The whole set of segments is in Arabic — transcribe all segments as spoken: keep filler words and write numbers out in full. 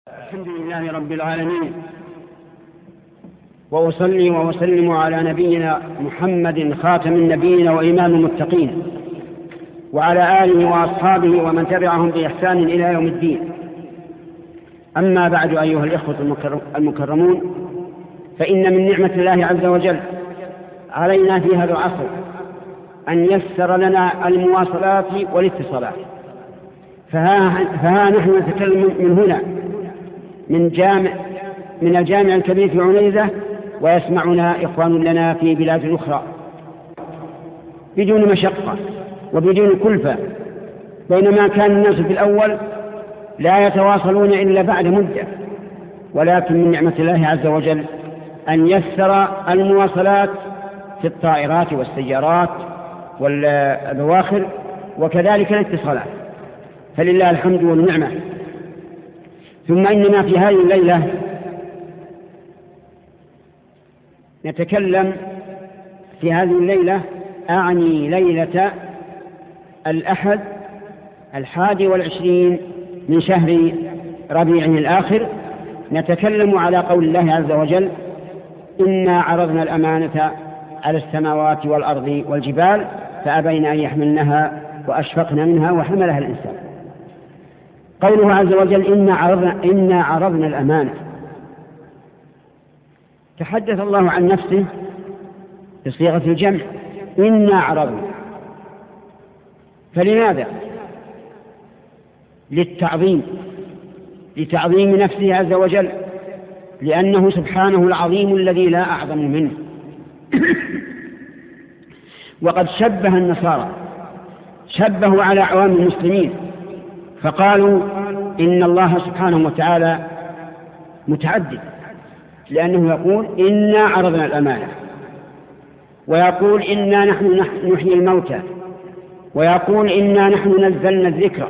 الحمد لله رب العالمين، وأصلي وأسلم على نبينا محمد خاتم النبيين وإمام المتقين، وعلى آله وأصحابه ومن تبعهم بإحسان إلى يوم الدين. أما بعد، أيها الإخوة المكرمون، فإن من نعمة الله عز وجل علينا في هذا العصر أن يسر لنا المواصلات والاتصالات. فها, فها نحن نتكلم من هنا من جامع من الجامع الكبير في عنيزة، ويسمعنا إخوان لنا في بلاد أخرى بدون مشقة وبدون كلفة، بينما كان الناس في الأول لا يتواصلون إلا بعد مدة. ولكن من نعمة الله عز وجل أن يسر المواصلات في الطائرات والسيارات والبواخر، وكذلك الاتصالات، فلله الحمد والنعمة. ثم إننا في هذه الليلة نتكلم في هذه الليلة أعني ليلة الأحد الحادي والعشرين من شهر ربيع الآخر، نتكلم على قول الله عز وجل: إنا عرضنا الأمانة على السماوات والأرض والجبال فأبين أن يحملنها وأشفقن منها وحملها الإنسان. قوله عز وجل إنا عرضنا, إنا عرضنا الأمانة، تحدث الله عن نفسه بصيغة الجمع: إنا عرضنا. فلماذا؟ للتعظيم، لتعظيم نفسه عز وجل، لأنه سبحانه العظيم الذي لا أعظم منه. وقد شبه النصارى، شبهوا على عوام المسلمين فقالوا إن الله سبحانه وتعالى متعدد، لأنه يقول إنا عرضنا الأمانة، ويقول إنا نحن نحيي الموتى، ويقول إنا نحن نزلنا الذكر،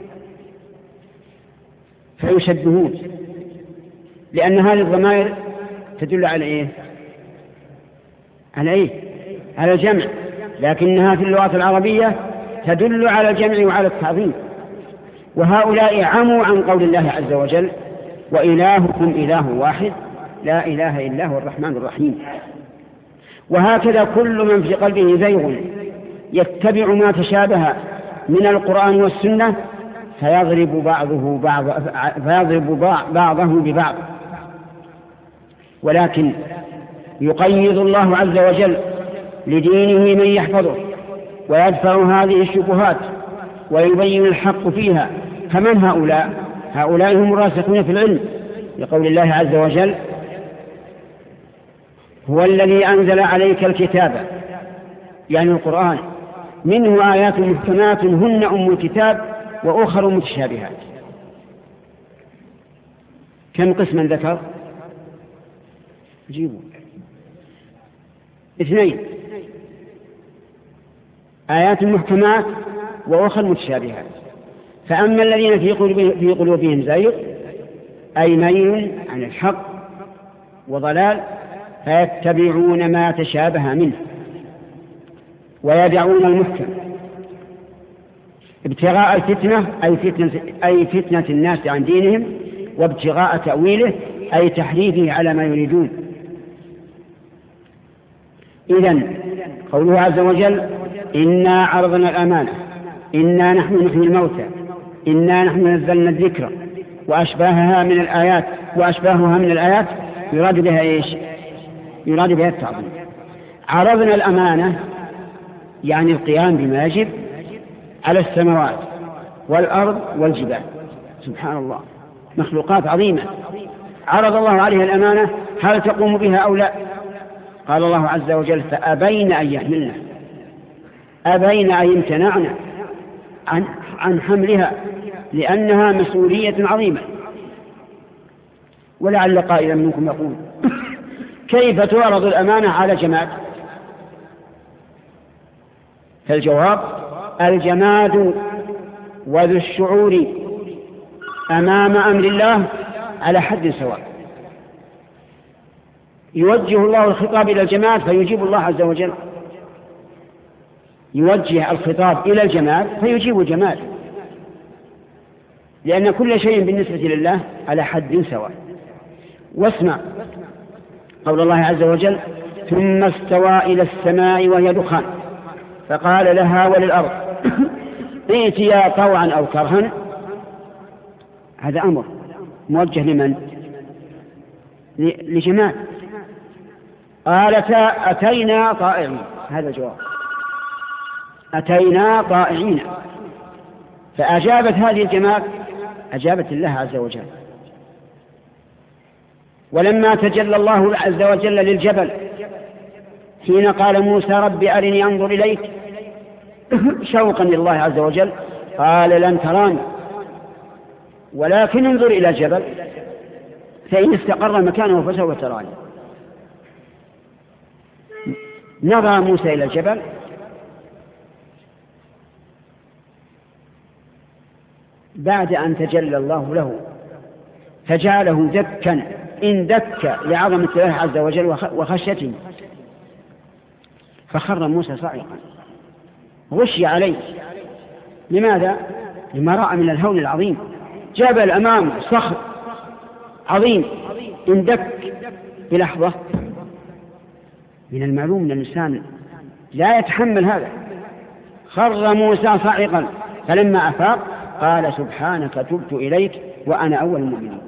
فيشبهون، لأن هذه الضمائر تدل على إيه؟ على إيه؟ على الجمع، لكنها في اللغة العربية تدل على الجمع وعلى التعظيم. وهؤلاء عموا عن قول الله عز وجل: وإلهكم إله واحد لا إله إلا هو الرحمن الرحيم. وهكذا كل من في قلبه زيغ يتبع ما تشابه من القرآن والسنة فيضرب بعضه بعض فيضرب بعضه ببعض. ولكن يقيض الله عز وجل لدينه من يحفظه ويدفع هذه الشبهات ويبين الحق فيها. فمن هؤلاء؟ هؤلاء هم الراسخون في العلم، لقول الله عز وجل: هو الذي أنزل عليك الكتاب، يعني القرآن، منه آيات محكمات هن أم الكتاب وأخر متشابهات. كم قسما ذكر؟ جيبوا اثنين: آيات محكمات وأخر متشابهات. فأما الذين في قلوبهم زيغ أي ميل عن الحق وضلال فيتبعون ما تشابه منه ويدعون المحكم ابتغاء الفتنة أي فتنة, أي فتنة الناس عن دينهم، وابتغاء تأويله أي تحريفه على ما يريدون. إذن قوله عز وجل: إنا عرضنا الأمانة، إنا نحن نحيي الموتى، إنا نحن نزلنا الذكر، وأشباهها من الآيات وأشباهها من الآيات يراد بها إيش؟ يراد بها التعظيم. عرضنا الأمانة يعني القيام بما يجب على السماوات والأرض والجبال. سبحان الله، مخلوقات عظيمة عرض الله عليها الأمانة، هل تقوم بها أو لا؟ قال الله عز وجل: فأبين أن يحملنا، أبين أن يمتنعنا عن, عن حملها، لأنها مسؤولية عظيمة. ولعل قائلا منكم يقول: كيف تعرض الأمانة على جماد؟ فالجواب: الجماد وذو الشعور أمام أمر الله على حد سواء. يوجه الله الخطاب إلى الجماد فيجيب الله عز وجل، يوجه الخطاب إلى الجماد فيجيب الجماد. لأن كل شيء بالنسبة لله على حد سواء. واسمع قول الله عز وجل: ثم استوى إلى السماء وهي دخان فقال لها وللأرض ائتيا طوعا أو كرها. هذا أمر موجه لمن؟ لجماعة. قالتا أتينا طائعين. هذا الجواب: أتينا طائعين. فأجابت هذه الجماعة، أجابت الله عز وجل. ولما تجلى الله عز وجل للجبل حين قال موسى: رب أرني أنظر إليك، شوقا لله عز وجل، قال: لن تراني ولكن انظر إلى الجبل فإن استقر مكانه فسوف تراني. نظر موسى إلى الجبل بعد أن تجلى الله له فجعله دكا إن دك لعظمة الله عز وجل وخشيته، فخر موسى صاعقا غشي عليه. لماذا؟ لما رأى من الهول العظيم. جبل أمامه صخر عظيم إن دك بلحظة. من المعلوم أن الإنسان لا يتحمل هذا. خر موسى صاعقا فلما أفاق قال: سبحانك تبت إليك وأنا أول المؤمنين.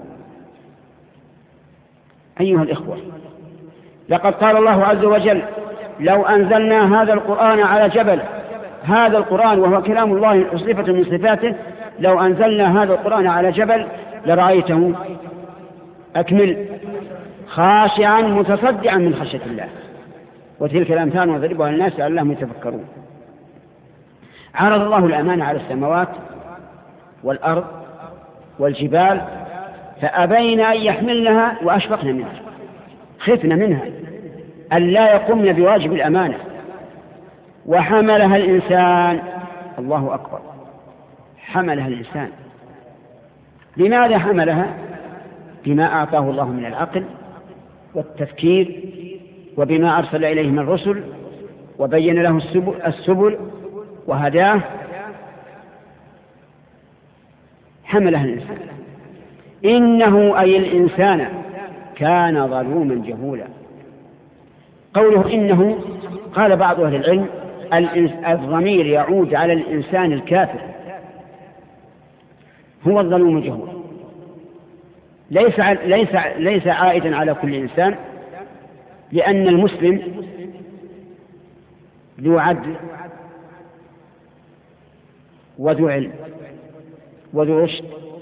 أيها الإخوة، لقد قال الله عز وجل: لو أنزلنا هذا القرآن على جبل، هذا القرآن وهو كلام الله صفة من صفاته، لو أنزلنا هذا القرآن على جبل لرأيته أكمل خاشعا متصدعا من خشية الله. وتلك الأمثال نضربها للناس لعلهم يتفكرون. عرض الله الأمانة على السماوات والأرض والجبال فأبين أن يحملنها وأشفقن منها، خفنا منها أن لا يقمن بواجب الأمانة. وحملها الإنسان. الله أكبر، حملها الإنسان. لماذا حملها؟ بما أعطاه الله من العقل والتفكير، وبما أرسل إليه من الرسل وبين له السبل, السبل وهداه. حملها الإنسان. إنه أي الإنسان كان ظلوما جهولا. قوله إنه، قال بعض أهل العلم: الضمير يعود على الإنسان الكافر، هو الظلوم الجهول، ليس ليس ليس عائدا على كل إنسان، لأن المسلم ذو عدل وذو علم وذو رشد.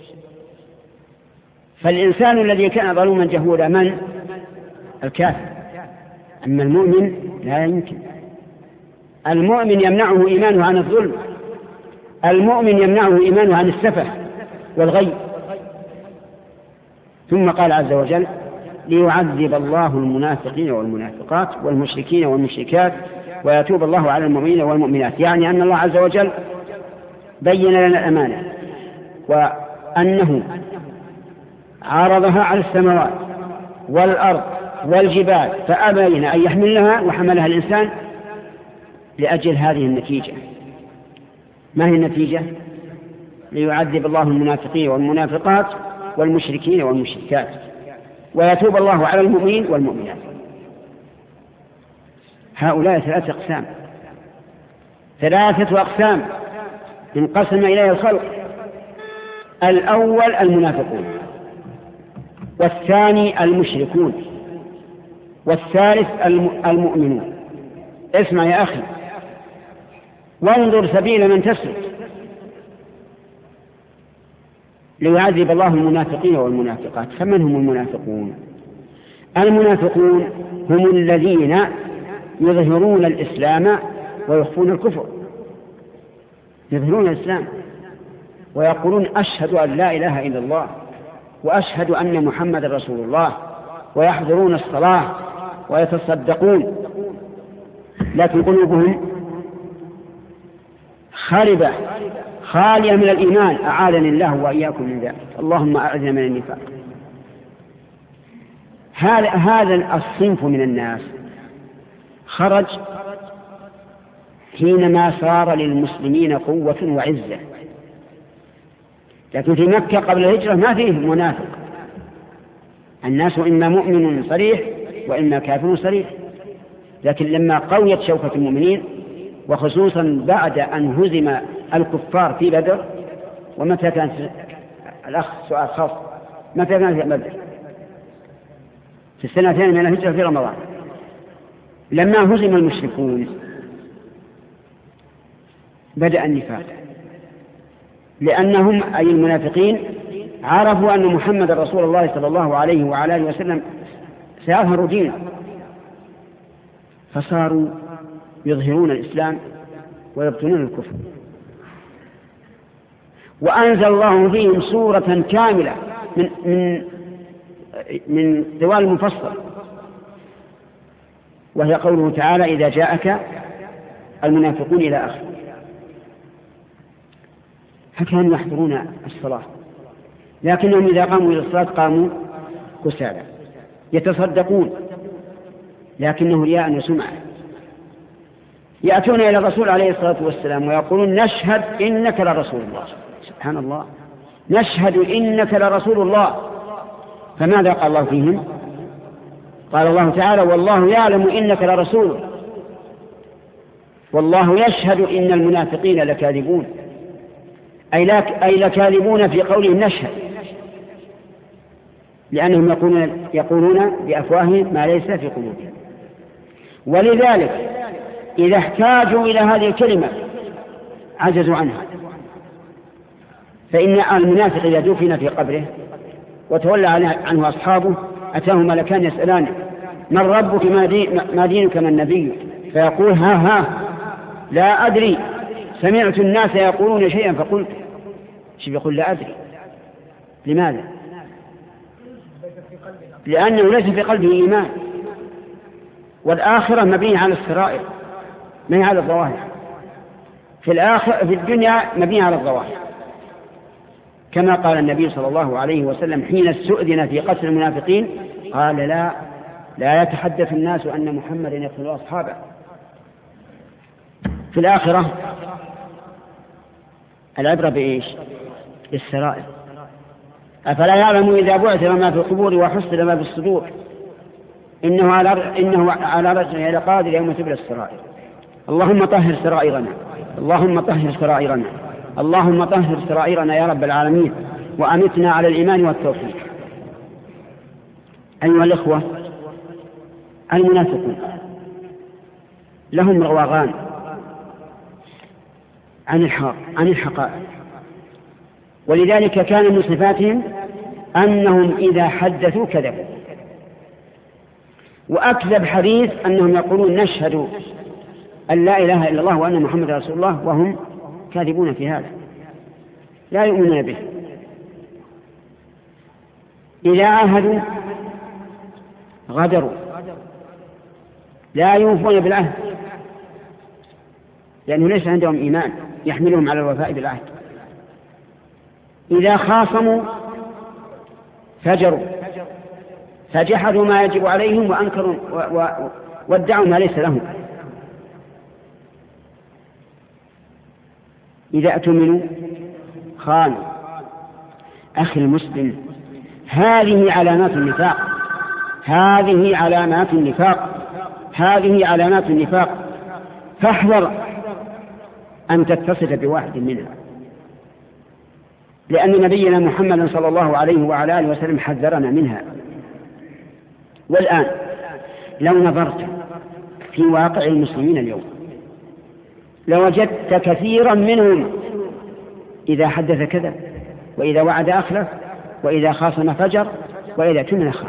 فالإنسان الذي كان ظلوما جهولا من؟ الكافر. أما المؤمن لا يمكن. المؤمن يمنعه إيمانه عن الظلم، المؤمن يمنعه إيمانه عن السفه والغي. ثم قال عز وجل: ليعذب الله المنافقين والمنافقات والمشركين والمشركات ويتوب الله على المؤمنين والمؤمنات. يعني أن الله عز وجل بين لنا الأمانة، وأنه عرضها على السماوات والأرض والجبال فأبين أن يحملها وحملها الإنسان لأجل هذه النتيجة. ما هي النتيجة؟ ليعذب الله المنافقين والمنافقات والمشركين والمشركات ويتوب الله على المؤمنين والمؤمنات. هؤلاء ثلاثة أقسام، ثلاثة أقسام انقسم إليه الخلق: الأول المنافقون، والثاني المشركون، والثالث المؤمنون. اسمع يا أخي وانظر سبيل من تسلك. ليعذب الله المنافقين والمنافقات. فمن هم المنافقون؟ المنافقون هم الذين يظهرون الإسلام ويخفون الكفر. يظهرون الإسلام ويقولون: أشهد أن لا إله إلا الله وأشهد أن محمد رسول الله، ويحضرون الصلاة ويتصدقون، لكن قلوبهم خاربة خالية من الإيمان. أعاذني الله وإياكم من ذلك. اللهم أعذنا من النفاق. هذا هذا الصنف من الناس خرج حينما صار للمسلمين قوة وعزة، لكن في مكة قبل الهجرة ما فيه منافق، الناس إما مؤمن صريح وإما كافر صريح. لكن لما قويت شوكة المؤمنين، وخصوصا بعد أن هزم الكفار في بدر، ومتى كانت الأخ سؤال خاص، متى كانت في بدر؟ في السنتين من الهجرة في رمضان. لما هزم المشركون بدأ النفاق، لأنهم أي المنافقين عرفوا أن محمد رسول الله صلى الله عليه وعلى آله وسلم سيظهر دينه، فصاروا يظهرون الإسلام ويبطنون الكفر. وأنزل الله فيهم سورة كاملة من من من طوال المفصل، وهي قوله تعالى: إذا جاءك المنافقون إلى آخره. فكانوا يحضرون الصلاة، لكنهم إذا قاموا إلى الصلاة قاموا كسالى، يتصدقون لكنه رياء وسمعة. يأتون إلى الرسول عليه الصلاة والسلام ويقولون: نشهد إنك لرسول الله. سبحان الله، نشهد إنك لرسول الله. فماذا قال الله فيهم؟ قال الله تعالى: والله يعلم إنك لرسول، والله يشهد إن المنافقين لكاذبون، أي, لا أي لكاذبون في قولهم نشهد، لأنهم يقولون, يقولون بأفواههم ما ليس في قلوبهم. ولذلك إذا احتاجوا إلى هذه الكلمة عجزوا عنها. فإن المنافق إذا دفن في قبره وتولى عنه أصحابه أتاه ملكان يسألانه: من ربك ما دينك ما نبيك؟ فيقول: ها ها لا أدري، سمعت الناس يقولون شيئا فقلت. شو يقول؟ لا أدري. لماذا؟ لأنه ليس في قلبه إيمان، والآخرة مبنية على السرائر ما هي على الظواهر. في الآخرة في الدنيا مبنية على الظواهر، كما قال النبي صلى الله عليه وسلم حين استؤذن في قتل المنافقين: قال: لا لا يتحدث الناس أن محمدا يقتل أصحابه. في الآخرة العبرة بإيش؟ السرائر. أفلا يعلم إذا بعثر ما في القبور وحصل ما في الصدور إنه على إنه على رجله لقادر يوم تبلى السرائر. اللهم طهر سرائرنا، اللهم طهر سرائرنا، اللهم طهر سرائرنا يا رب العالمين، وأمتنا على الإيمان والتوحيد. أيها الإخوة، المنافقون لهم رواغان عن الحق عن الحقائق، ولذلك كان من صفاتهم أنهم إذا حدثوا كذبوا. وأكذب حديث أنهم يقولون: نشهد أن لا إله إلا الله وأن محمد رسول الله، وهم كاذبون في هذا، لا يؤمنون به. إذا عاهدوا غدروا، لا يوفون بالعهد، لأنه ليس عندهم إيمان يحملهم على الوفاء بالعهد. إذا خاصموا فجروا، فجحدوا ما يجب عليهم وأنكروا وادعوا ما ليس لهم. إذا أتمنوا خانوا. أخي المسلم، هذه علامات النفاق، هذه علامات النفاق، هذه علامات النفاق، فاحذر أن تتصف بواحد منها، لأن نبينا محمد صلى الله عليه وعلى آله وسلم حذرنا منها. والآن لو نظرت في واقع المسلمين اليوم لوجدت كثيرا منهم إذا حدث كذب، وإذا وعد أخلف، وإذا خاصم فجر، وإذا اؤتمن خان.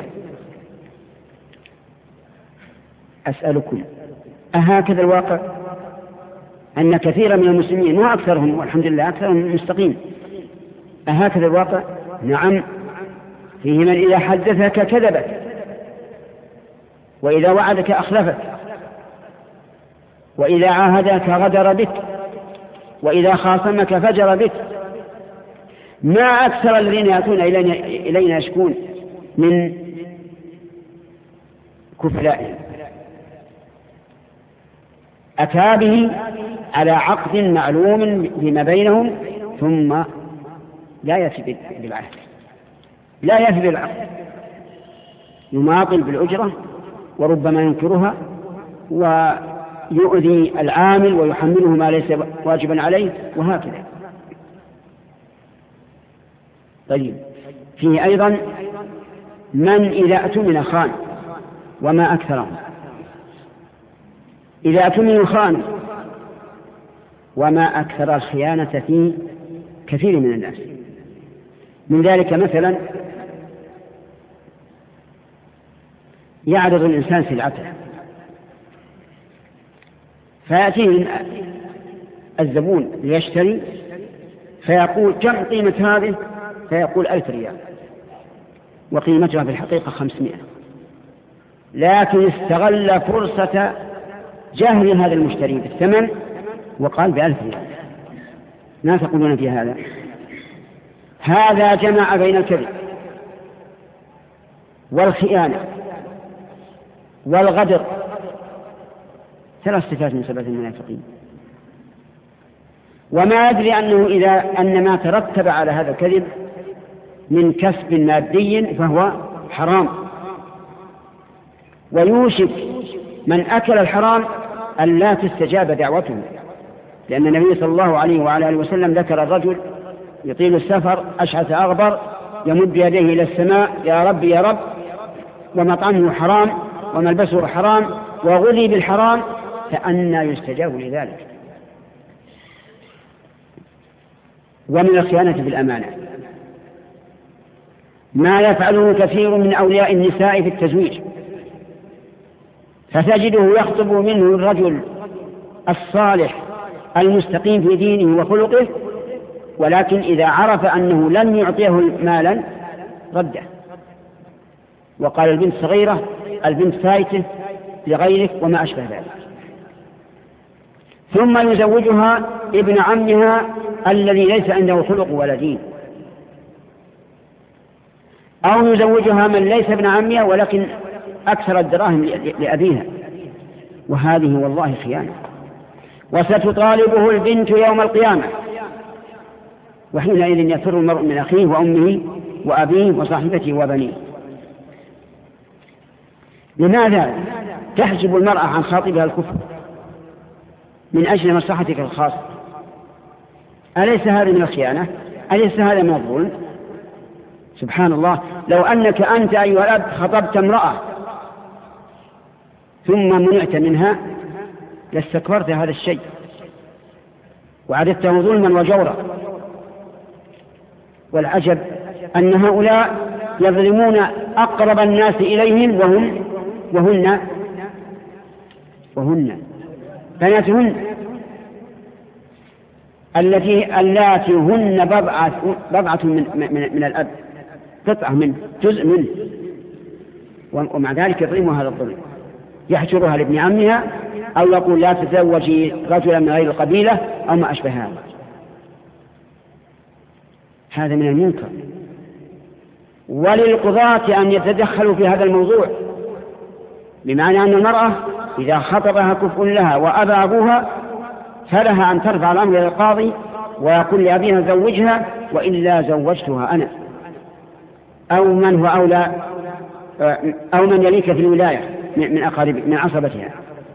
أسألكم، أهكذا الواقع؟ أن كثيرا من المسلمين وأكثرهم والحمد لله أكثرهم مستقيم، أهكذا الواقع؟ نعم، فيه من إذا حدثك كذبت، وإذا وعدك أخلفت، وإذا عاهدك غدر بك، وإذا خاصمك فجر بك. ما أكثر الذين يأتون إلينا, إلينا يشكون من كفلائهم. أتى به على عقد معلوم فيما بينهم ثم لا يفي بالعهد، لا يفي بالعهد، يماطل بالأجرة وربما ينكرها ويؤذي العامل ويحمله ما ليس واجبا عليه وهكذا. طيب، فيه أيضا من إذا أتمن خان، وما أكثرهم. إذا أتمن خان، وما أكثر الخيانة في كثير من الناس. من ذلك مثلا يعرض الإنسان سلعته فيأتيه الزبون ليشتري فيقول كم قيمة هذه؟ فيقول ألف ريال، وقيمتها في الحقيقة خمسمائة، لكن استغل فرصة جهل هذا المشتري بالثمن وقال بألف ريال. ما تقولون في هذا؟ هذا جمع بين الكذب والخيانة والغدر، ثلاث صفات من صفات المنافقين. وما يدري أنه إذا أن ما ترتب على هذا الكذب من كسب مادي فهو حرام، ويوشك من أكل الحرام أن لا تستجاب دعوته، لأن النبي صلى الله عليه وعلى آله وسلم ذكر الرجل يطيل السفر أشعث أغبر يمد يديه إلى السماء يا رب يا رب، ومطعمه حرام وملبسه حرام وغذي بالحرام، فأنى يستجاب لذلك. ومن الخيانة بالأمانة ما يفعله كثير من أولياء النساء في التزويج، فتجده يخطب منه الرجل الصالح المستقيم في دينه وخلقه، ولكن إذا عرف أنه لن يعطيه مالا رده وقال البنت صغيرة، البنت فايته لغيرك وما أشبه ذلك. ثم يزوجها ابن عمها الذي ليس عنده خلق ولا دين، أو يزوجها من ليس ابن عمها ولكن أكثر الدراهم لأبيها، وهذه والله خيانة. وستطالبه البنت يوم القيامة، وحينئذ يفر المرء من أخيه وأمه وأبيه وصاحبته وبنيه. لماذا تحجب المرأة عن خاطبها الكفر من أجل مصلحتك الخاصة؟ أليس هذا من الخيانة؟ أليس هذا من الظلم؟ سبحان الله، لو أنك أنت أيها الأب خطبت امرأة ثم منعت منها لاستكبرت هذا الشيء وعددته ظلما وجورا. والعجب أن هؤلاء يظلمون أقرب الناس إليهم وهم وهن وهن بناتهن التي اللاتي هن بضعة بضعة من, من, من الأب، قطعة منه، جزء منه، ومع ذلك يظلمها هذا الظلم، يحجرها لابن عمها أو يقول لا تزوجي رجلا من غير القبيلة أو ما أشبه هذا. هذا من المنكر. وللقضاة أن يتدخلوا في هذا الموضوع، بمعنى أن المرأة إذا خطبها كفء لها وأبى أبوها فلها أن ترفع الأمر إلى القاضي ويقول لأبيها زوجها وإلا زوجتها أنا أو من هو أولى أو من يليك في الولاية من أقارب من عصبتها.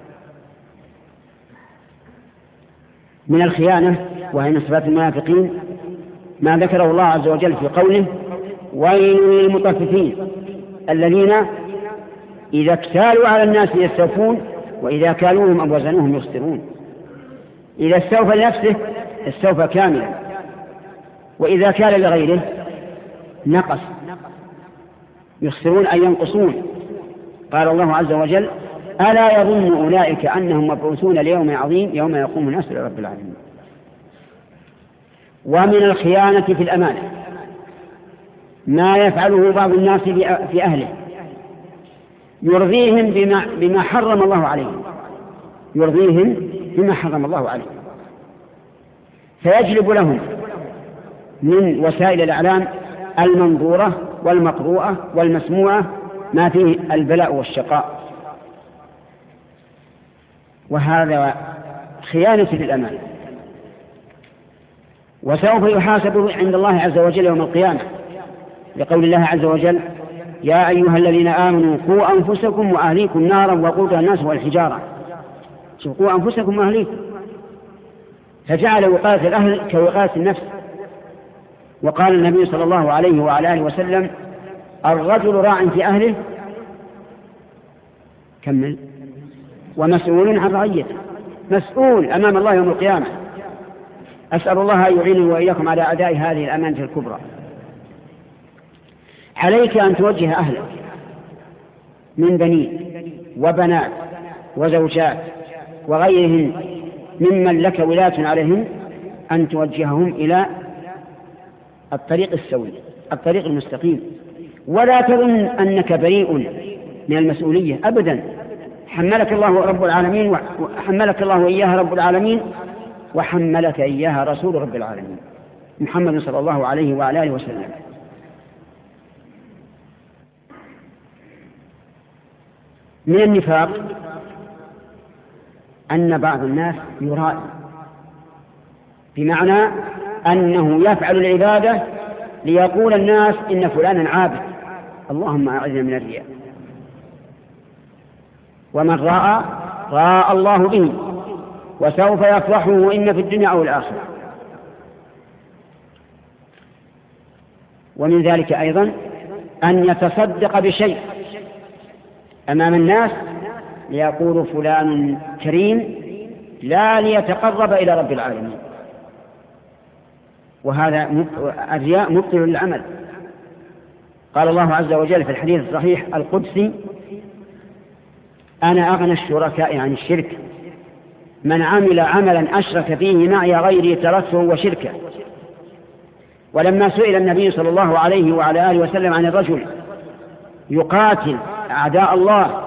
من الخيانة وهي من صفات المنافقين ما ذكره الله عز وجل في قوله ويل للمطففين الذين إذا اكتالوا على الناس يستوفون وإذا كالوهم أو وزنوهم يخسرون. إذا استوفى لنفسه استوفى كاملا، وإذا كال لغيره نقص، يخسرون أي ينقصون. قال الله عز وجل ألا يظن أولئك أنهم مبعوثون ليوم عظيم يوم يقوم الناس لرب العالمين. ومن الخيانة في الأمانة ما يفعله بعض الناس في أهله، يرضيهم بما, بما حرم الله عليهم، يرضيهم بما حرم الله عليهم، فيجلب لهم من وسائل الإعلام المنظورة والمقروءة والمسموعة ما فيه البلاء والشقاء، وهذا خيانة للأمان. وسوف يحاسب عند الله عز وجل يوم القيامة، لقول الله عز وجل: يا أيها الذين آمنوا قوا أنفسكم وأهليكم نارا وقودها الناس والحجارة. قوا أنفسكم وأهليكم، فجعل وقاية الأهل كوقاية النفس. وقال النبي صلى الله عليه وعلى آله وسلم: الرجل راع في أهله، كمل، ومسؤول عن رعيته، مسؤول أمام الله يوم القيامة. أسأل الله أن يعينني وإياكم على أداء هذه الأمانة الكبرى. عليك أن توجه أهلك من بنين وبنات وزوجات وغيرهن ممن لك ولاية عليهم، أن توجههم إلى الطريق السوي، الطريق المستقيم، ولا تظن أنك بريء من المسؤولية أبدا. حملك الله رب العالمين، وحملك الله إياها رب العالمين، وحملك إياها رسول رب العالمين محمد صلى الله عليه وعلى آله وسلم. من النفاق أن بعض الناس يرائي، بمعنى أنه يفعل العبادة ليقول الناس إن فلانا عابد، اللهم أعذنا من الرياء. ومن راى راى الله به وسوف يفضحه إن في الدنيا أو الآخرة. ومن ذلك أيضا أن يتصدق بشيء أمام الناس ليقول فلان كريم، لا ليتقرب إلى رب العالمين. وهذا الرياء مبطل للعمل. قال الله عز وجل في الحديث الصحيح القدسي: أنا أغنى الشركاء عن الشرك، من عمل عملا أشرك فيه معي غيري تركته وشركه. ولما سئل النبي صلى الله عليه وعلى آله وسلم عن الرجل يقاتل أعداء الله،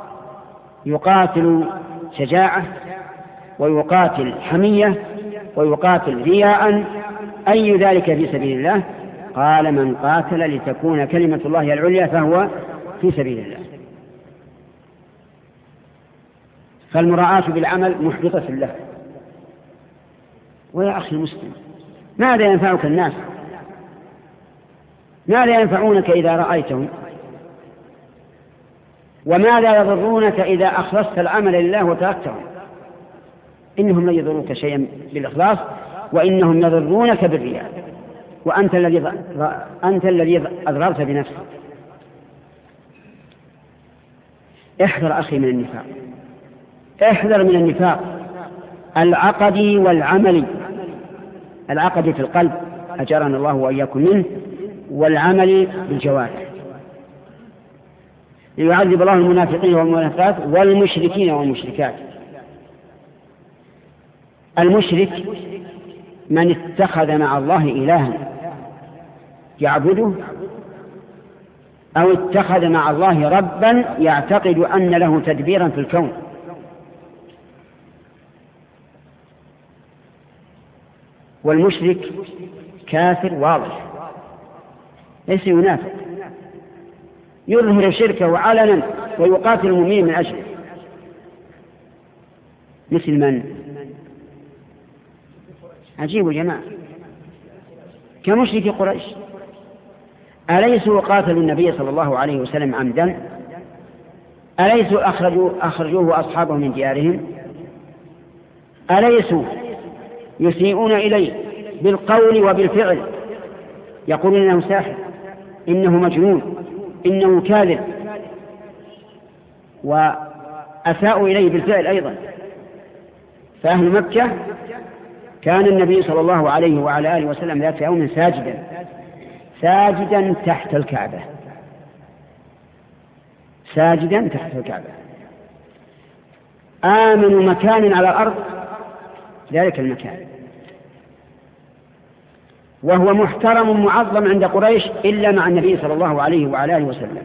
يقاتل شجاعة ويقاتل حمية ويقاتل رياء، أي ذلك في سبيل الله؟ قال: من قاتل لتكون كلمة الله العليا فهو في سبيل الله. فالمراعاة بالعمل محبطة له. ويا أخي المسلم، ماذا ينفعك الناس؟ ماذا ينفعونك إذا رأيتهم؟ وماذا يضرونك إذا أخلصت العمل لله وتركتهم؟ إنهم لا يضرونك شيئا بالإخلاص، وإنهم يضرونك بالرياء، وأنت الذي أنت الذي أضررت بنفسك. احذر أخي من النفاق، احذر من النفاق العقدي والعملي. العقدي في القلب، أجرنا الله وإياكم منه، والعمل بالجوارح. ليعذب الله المنافقين والمنافقات والمشركين والمشركات. المشرك من اتخذ مع الله إلها يعبده، أو اتخذ مع الله ربا يعتقد أن له تدبيرا في الكون. والمشرك كافر واضح، ليس ينافق، يظهر شركه علنا ويقاتل المؤمنين من أجله. مثل من؟ عجيب يا جماعة، كمشرك قريش. أليسوا قاتلوا النبي صلى الله عليه وسلم عمدا؟ أليسوا أخرجوا أخرجوه وأصحابه من ديارهم؟ أليسوا يسيئون إليه بالقول وبالفعل، يقولون إنه ساحر، إنه مجنون، إنه كاذب، وأساءوا إليه بالفعل أيضا. فأهل مكة كان النبي صلى الله عليه وعلى آله وسلم ذات يوم ساجدا ساجدا تحت الكعبة، ساجدا تحت الكعبة، آمن مكان على الأرض ذلك المكان، وهو محترم معظم عند قريش إلا مع النبي صلى الله عليه وعلى آله وسلم.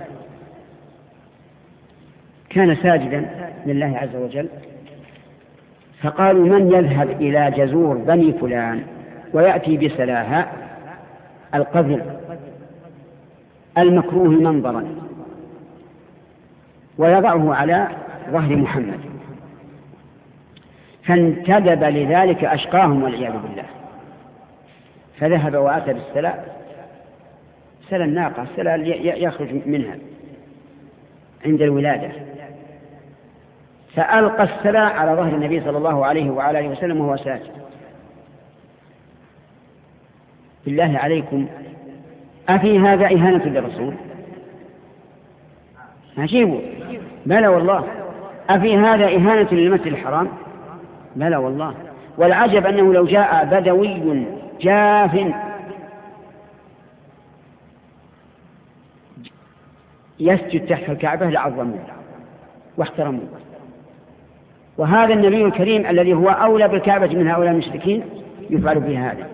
كان ساجدا لله عز وجل. فقالوا: من يذهب إلى جزور بني فلان ويأتي بسلاها القذر المكروه منظرا ويضعه على ظهر محمد؟ فانتدب لذلك أشقاهم والعياذ بالله. فذهب وأتى بالسلاء، سلا الناقة، السلا يخرج منها عند الولادة، فألقى السلاء على ظهر النبي صلى الله عليه وعلى آله وسلم وهو ساجد. بالله عليكم، أفي هذا إهانة للرسول؟ عجيب، بلى والله. أفي هذا إهانة للمسجد الحرام؟ بلى والله. والعجب أنه لو جاء بدوي جاف يسجد تحت الكعبة لعظموه واحترموه. وهذا النبي الكريم الذي هو أولى بالكعبة من هؤلاء المشركين يفعل به هذا.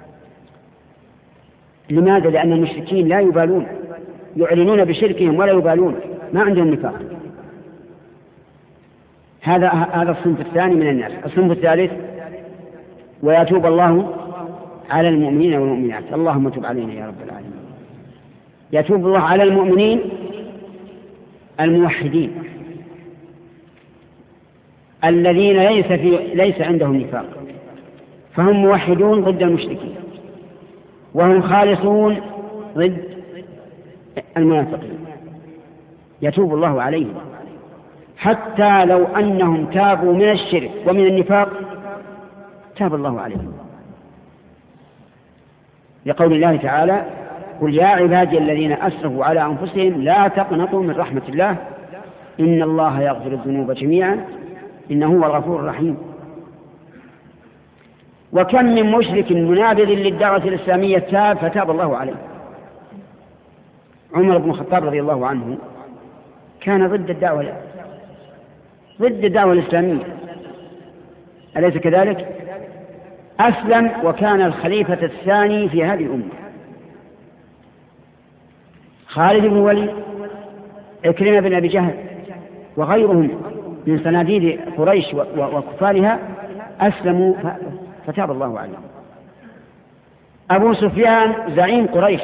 لماذا؟ لأن المشركين لا يبالون، يعلنون بشركهم ولا يبالون، ما عندهم نفاق. هذا هذا الصنف الثاني من الناس. الصنف الثالث: ويتوب الله على المؤمنين والمؤمنات. اللهم تب علينا يا رب العالمين. يتوب الله على المؤمنين الموحدين الذين ليس, في ليس عندهم نفاق، فهم موحدون ضد المشركين، وهم خالصون ضد المنافقين. يتوب الله عليهم حتى لو أنهم تابوا من الشرك ومن النفاق تاب الله عليهم، لقول الله تعالى: قل يا عبادي الذين أسرفوا على أنفسهم لا تقنطوا من رحمة الله إن الله يغفر الذنوب جميعا إنه هو الغفور الرحيم. وكم من مشرك منابذ للدعوة الإسلامية تاب فتاب الله عليه. عمر بن الخطاب رضي الله عنه كان ضد الدعوة ضد الدعوة الإسلامية، أليس كذلك؟ أسلم وكان الخليفة الثاني في هذه الأمة. خالد بن الوليد، عكرمة بن أبي جهل، وغيرهم من صناديد قريش وكفارها أسلموا فتاب الله عليهم. أبو سفيان زعيم قريش،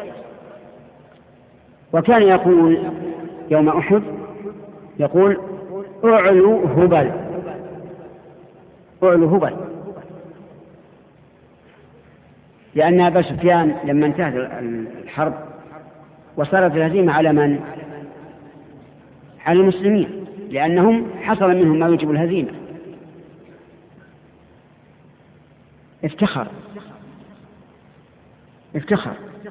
وكان يقول يوم أحد يقول: أعلو هبل، أعلو هبل، لأن أبا سفيان لما انتهت الحرب وصارت الهزيمة على من؟ على المسلمين، لأنهم حصل منهم ما يجب الهزيمة. افتخر افتخر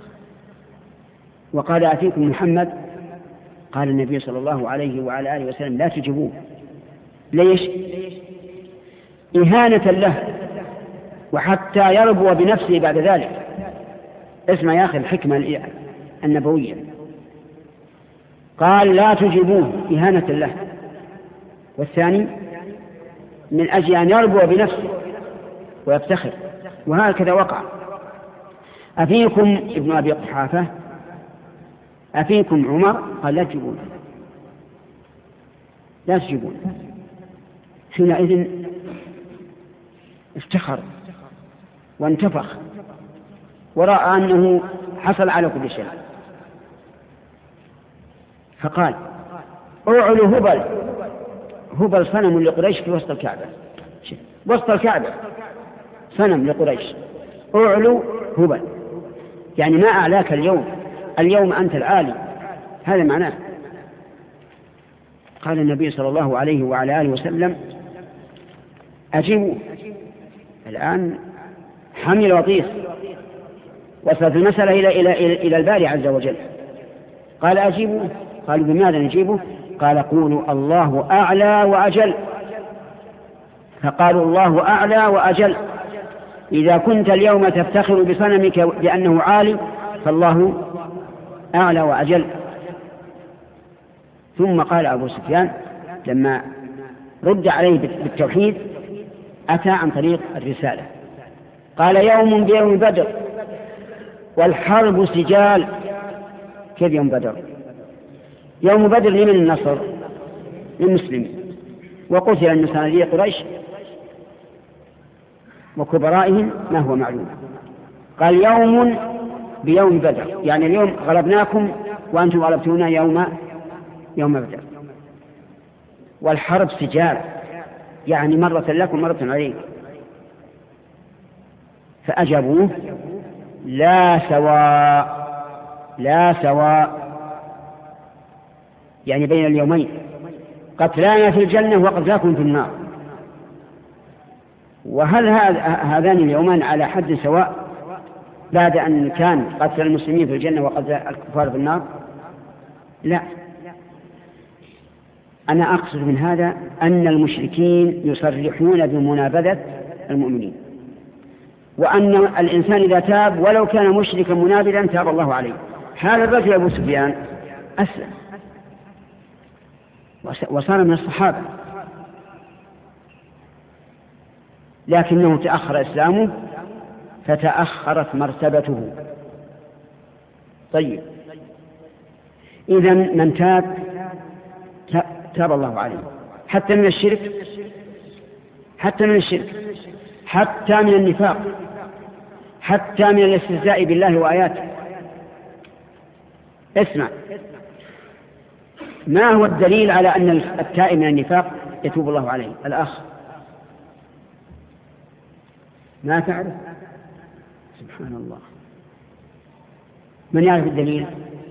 وقال: أتيكم محمد. قال النبي صلى الله عليه وعلى آله وسلم: لا تجيبوه. ليش؟ إهانة له وحتى يربو بنفسه بعد ذلك. اسمع يا أخي الحكمة النبوية. قال: لا تجيبوه إهانة له، والثاني من أجل أن يربو بنفسه ويفتخر. وهكذا وقع. أفيكم ابن أبي قحافة، أفيكم عمر. قال: لا تجيبون، لا تجيبون. حينئذ افتخر وانتفخ ورأى أنه حصل على كل شيء، فقال: أعلو هبل. هبل صنم لقريش في وسط الكعبة، وسط الكعبة صنم لقريش. أعلو هبل يعني ما أعلاك اليوم، اليوم أنت العالي، هذا معناه. قال النبي صلى الله عليه وعلى آله وسلم: أجيبوا. الآن حمل وطيس، وصلت المسألة إلى, إلى, إلى, إلى الباري عز وجل. قال: أجيبوا. قالوا: بماذا نجيبه؟ قال: قولوا الله أعلى وأجل. فقالوا: الله أعلى وأجل. إذا كنت اليوم تفتخر بصنمك بأنه عالي، فالله أعلى وأجل. ثم قال أبو سفيان لما رد عليه بالتوحيد أتى عن طريق الرسالة، قال: يوم بيوم بدر والحرب سجال. كيف يوم بدر؟ يوم بدر لمن النصر؟ للمسلمين، وقتل من صناديد قريش وكبرائهم ما هو معلوم. قال: يوم بيوم بدر، يعني اليوم غلبناكم وأنتم غلبتونا يوم يوم بدر. والحرب سجال يعني مرة لكم مرة عليك. فأجابوه لا سواء، لا سواء يعني بين اليومين، قتلانا في الجنة وقتلاكم في النار. وهل هذان اليومان على حد سواء بعد أن كان قتل المسلمين في الجنة وقتل الكفار في النار؟ لا. أنا أقصد من هذا أن المشركين يصرحون بمنابذة المؤمنين، وأن الإنسان إذا تاب ولو كان مشركا منابذا تاب الله عليه. هذا الرجل أبو سفيان أسلم وصار من الصحابة، لكنه تأخر إسلامه فتأخرت مرتبته. طيب، إذن من تاب تاب الله عليه، حتى من الشرك، حتى من الشرك، حتى من النفاق، حتى من الاستهزاء بالله وآياته. اسمع، ما هو الدليل على أن التائب من النفاق يتوب الله عليه؟ الأخ ما تعرف؟ سبحان الله، من يعرف الدليل؟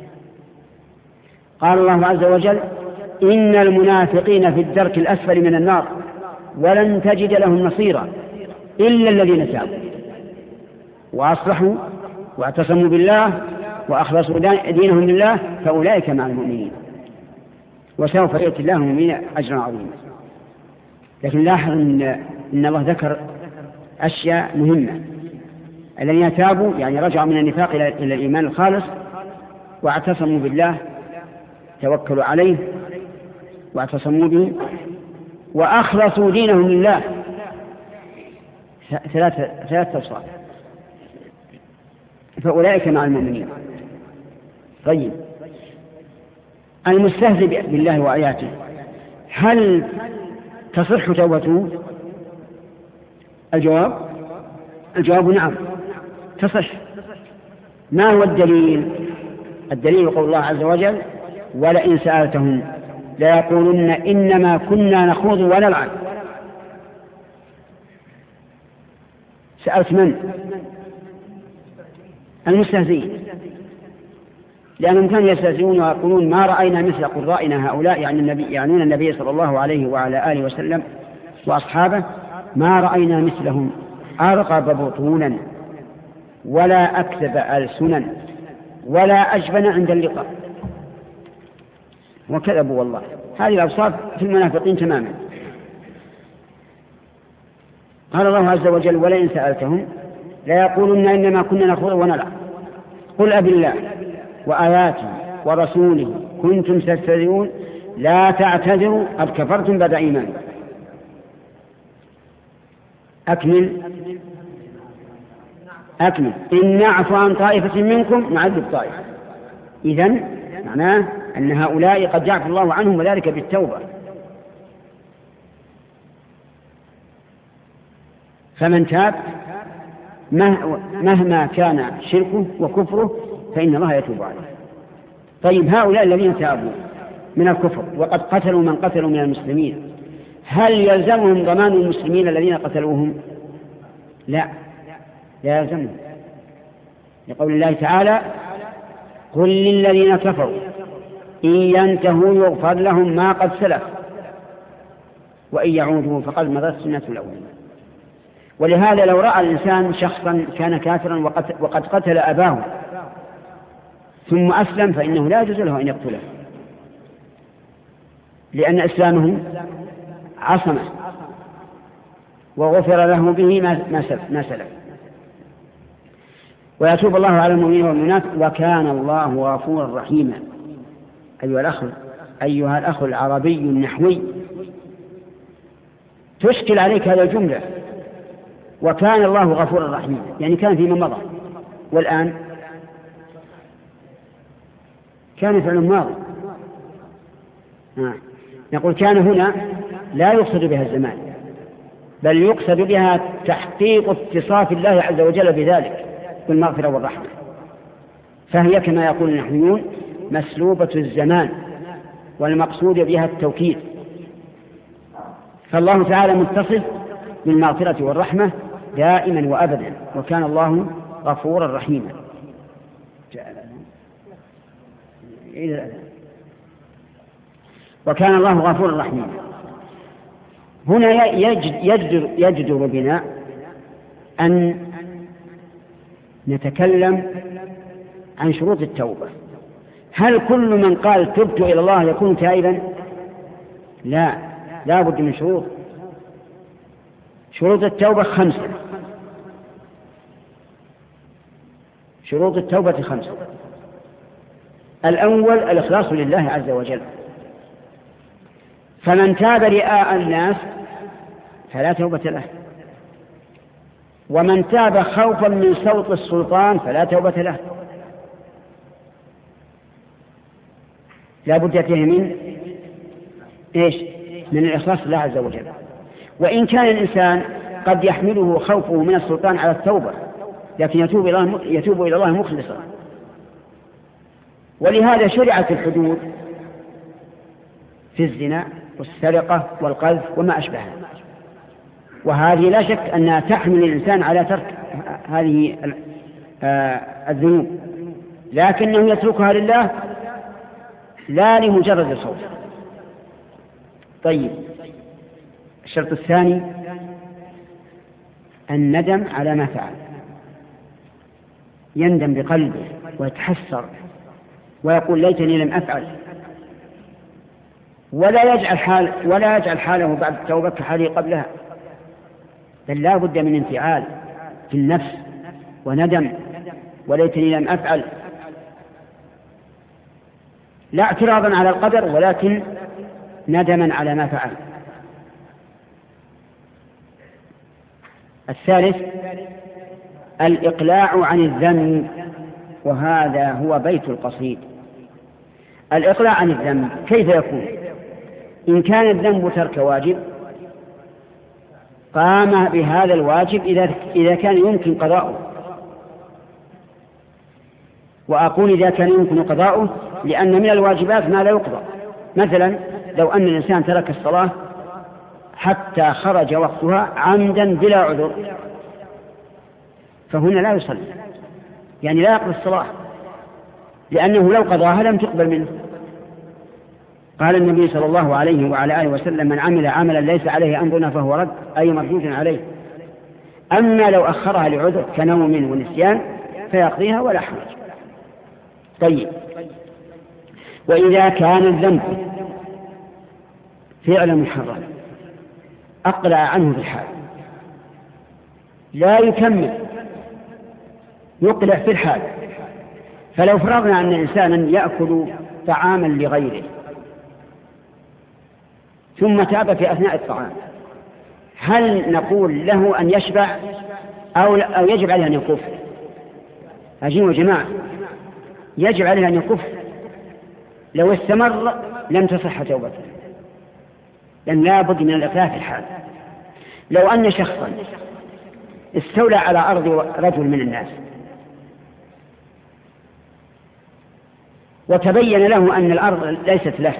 قال الله عز وجل: إن المنافقين في الدرك الأسفل من النار ولن تجد لهم نصيرا إلا الذين تابوا وأصلحوا واعتصموا بالله وأخلصوا دينهم لله فأولئك مع المؤمنين وسوف يؤتي الله المؤمنين أجرا عظيما. لكن لاحظ إن, إن الله ذكر أشياء مهمة: الذين تابوا يعني رجعوا من النفاق إلى الإيمان الخالص، واعتصموا بالله توكلوا عليه واعتصموا به، وأخلصوا دينهم لله. ثلاثة ثلاثة أوصاف، فأولئك مع المؤمنين. طيب، المستهزئ بالله وآياته هل تصح توبته؟ الجواب الجواب نعم تصح. ما هو الدليل؟ الدليل قول الله عز وجل: ولئن سألتهم ليقولن إنما كنا نخوض ونلعب. سألت من؟ المستهزئين، لأنهم كانوا يستهزئون ويقولون: ما رأينا مثل قرائنا هؤلاء، يعني النبي يعنون النبي صلى الله عليه وعلى آله وسلم وأصحابه، ما رأينا مثلهم أرغب بطونا ولا أكذب ألسنا ولا أجبن عند اللقاء. وكذبوا والله. هذه الأوصاف في المنافقين تماما. قال الله عز وجل: ولئن سألتهم ليقولن إنما كنا نخوض ونلعب قل أبالله وآياته ورسوله كنتم تستهزئون لا تعتذروا قد كفرتم بعد إيمانكم. أكمل أكمل إن نعفو عن طائفة منكم نعذب طائفة. إذن معناه أن هؤلاء قد يعفو الله عنهم وذلك بالتوبة. فمن تاب مهما كان شركه وكفره فإن الله يتوب عليه. طيب، هؤلاء الذين تابوا من الكفر وقد قتلوا من قتلوا من المسلمين، هل يلزمهم ضمان المسلمين الذين قتلوهم؟ لا، لا يلزمهم، لقول الله تعالى: قل للذين كفروا إن ينتهوا يغفر لهم ما قد سلف وإن يعودوا فقد مضت سنة الأولين. ولهذا لو رأى الإنسان شخصا كان كافرا وقد قتل أباه ثم أسلم فإنه لا يجوز له أن يقتله، لأن إسلامه عصمه وغفر له به ما سلف. ويتوب الله على المؤمنين والمؤمنات وكان الله غفورا رحيما. أيها الأخ أيها الأخ العربي النحوي، تشكل عليك هذه الجملة: وكان الله غفورا رحيما، يعني كان فيما مضى، والآن كان فعل ماضي. آه. نقول كان هنا لا يقصد بها الزمان، بل يقصد بها تحقيق اتصاف الله عز وجل بذلك بالمغفرة والرحمة، فهي كما يقول النحويون مسلوبة الزمان، والمقصود بها التوكيد. فالله تعالى متصف بالمغفرة والرحمة دائما وأبدا، وكان الله غفورا رحيما. وكان الله غفورا رحيما. هنا يجدر, يجدر بنا أن نتكلم عن شروط التوبة. هل كل من قال تبت إلى الله يكون تائبا؟ لا، لا بد من شروط. شروط التوبة خمسة. شروط التوبة خمسة. الأول الإخلاص لله عز وجل، فمن تاب رئاء الناس فلا توبة له، ومن تاب خوفا من سوط السلطان فلا توبة له. لا بد فيه من إيش؟ من الإخلاص لله عز وجل. وإن كان الإنسان قد يحمله خوفه من السلطان على التوبة، لكن يتوب إلى الله, يتوب إلى الله مخلصا. ولهذا شرعت الحدود في الزنا والسرقة والقذف وما أشبهها، وهذه لا شك أنها تحمل الإنسان على ترك هذه الذنوب، لكنه يتركها لله لا لمجرد الخوف. طيب، الشرط الثاني الندم على ما فعل، يندم بقلبه ويتحسر ويقول ليتني لم أفعل، ولا يجعل حال ولا يجعل حاله بعد التوبة كحاله قبلها، بل لا بد من انفعال في النفس وندم وليتني لم أفعل، لا اعتراضا على القدر ولكن ندما على ما فعل. الثالث الإقلاع عن الذنب، وهذا هو بيت القصيد. الإقلاع عن الذنب كيف يكون؟ إن كان الذنب ترك واجب قام بهذا الواجب إذا كان يمكن قضاؤه، وأقول إذا كان يمكن قضاؤه لأن من الواجبات ما لا يقضى. مثلا لو أن الإنسان ترك الصلاة حتى خرج وقتها عمدا بلا عذر فهنا لا يصلي، يعني لا يقضي الصلاة، لأنه لو قضاها لم تقبل منه. قال النبي صلى الله عليه وعلى آله وسلم: من عمل عملا ليس عليه أمرنا فهو رد، أي مردود عليه. أما لو أخرها لعذر كنوم ونسيان فيقضيها ولا حرج. طيب، وإذا كان الذنب فعل محرم أقلع عنه في الحال، لا يكمل، يقلع في الحال. فلو فرضنا أن إنسانا يأكل طعاما لغيره ثم تاب في أثناء الطعام، هل نقول له أن يشبع أو, أو يجب عليه أن يكف؟ أجيب يا جماعة، يجب عليه أن يكف. لو استمر لم تصح توبته، لأن لا بد من الإقلاع في الحال. لو أن شخصا استولى على أرض رجل من الناس وتبين له أن الأرض ليست له،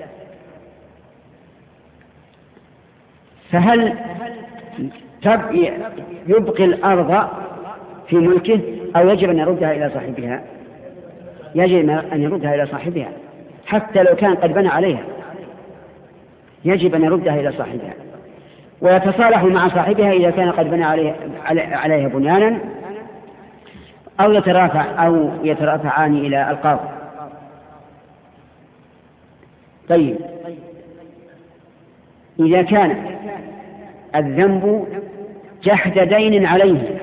فهل يبقي الأرض في ملكه أو يجب أن يردها إلى صاحبها؟ يجب أن يردها إلى صاحبها حتى لو كان قد بنى عليها، يجب أن يردها إلى صاحبها، ويتصالح مع صاحبها إذا كان قد بنى عليها, عليها بنيانا، أو يترافع أو يترافعان إلى القاضي. طيب، إذا كان الذنب جحد دين عليه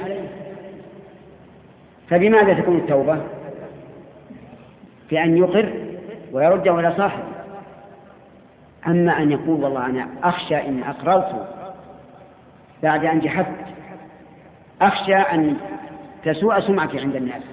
فبماذا تكون التوبة؟ في أن يقر ويرده إلى صاحبه. أما أن يقول والله أنا أخشى إن أقررت بعد أن جحدت، أخشى أن تسوء سمعتي عند الناس،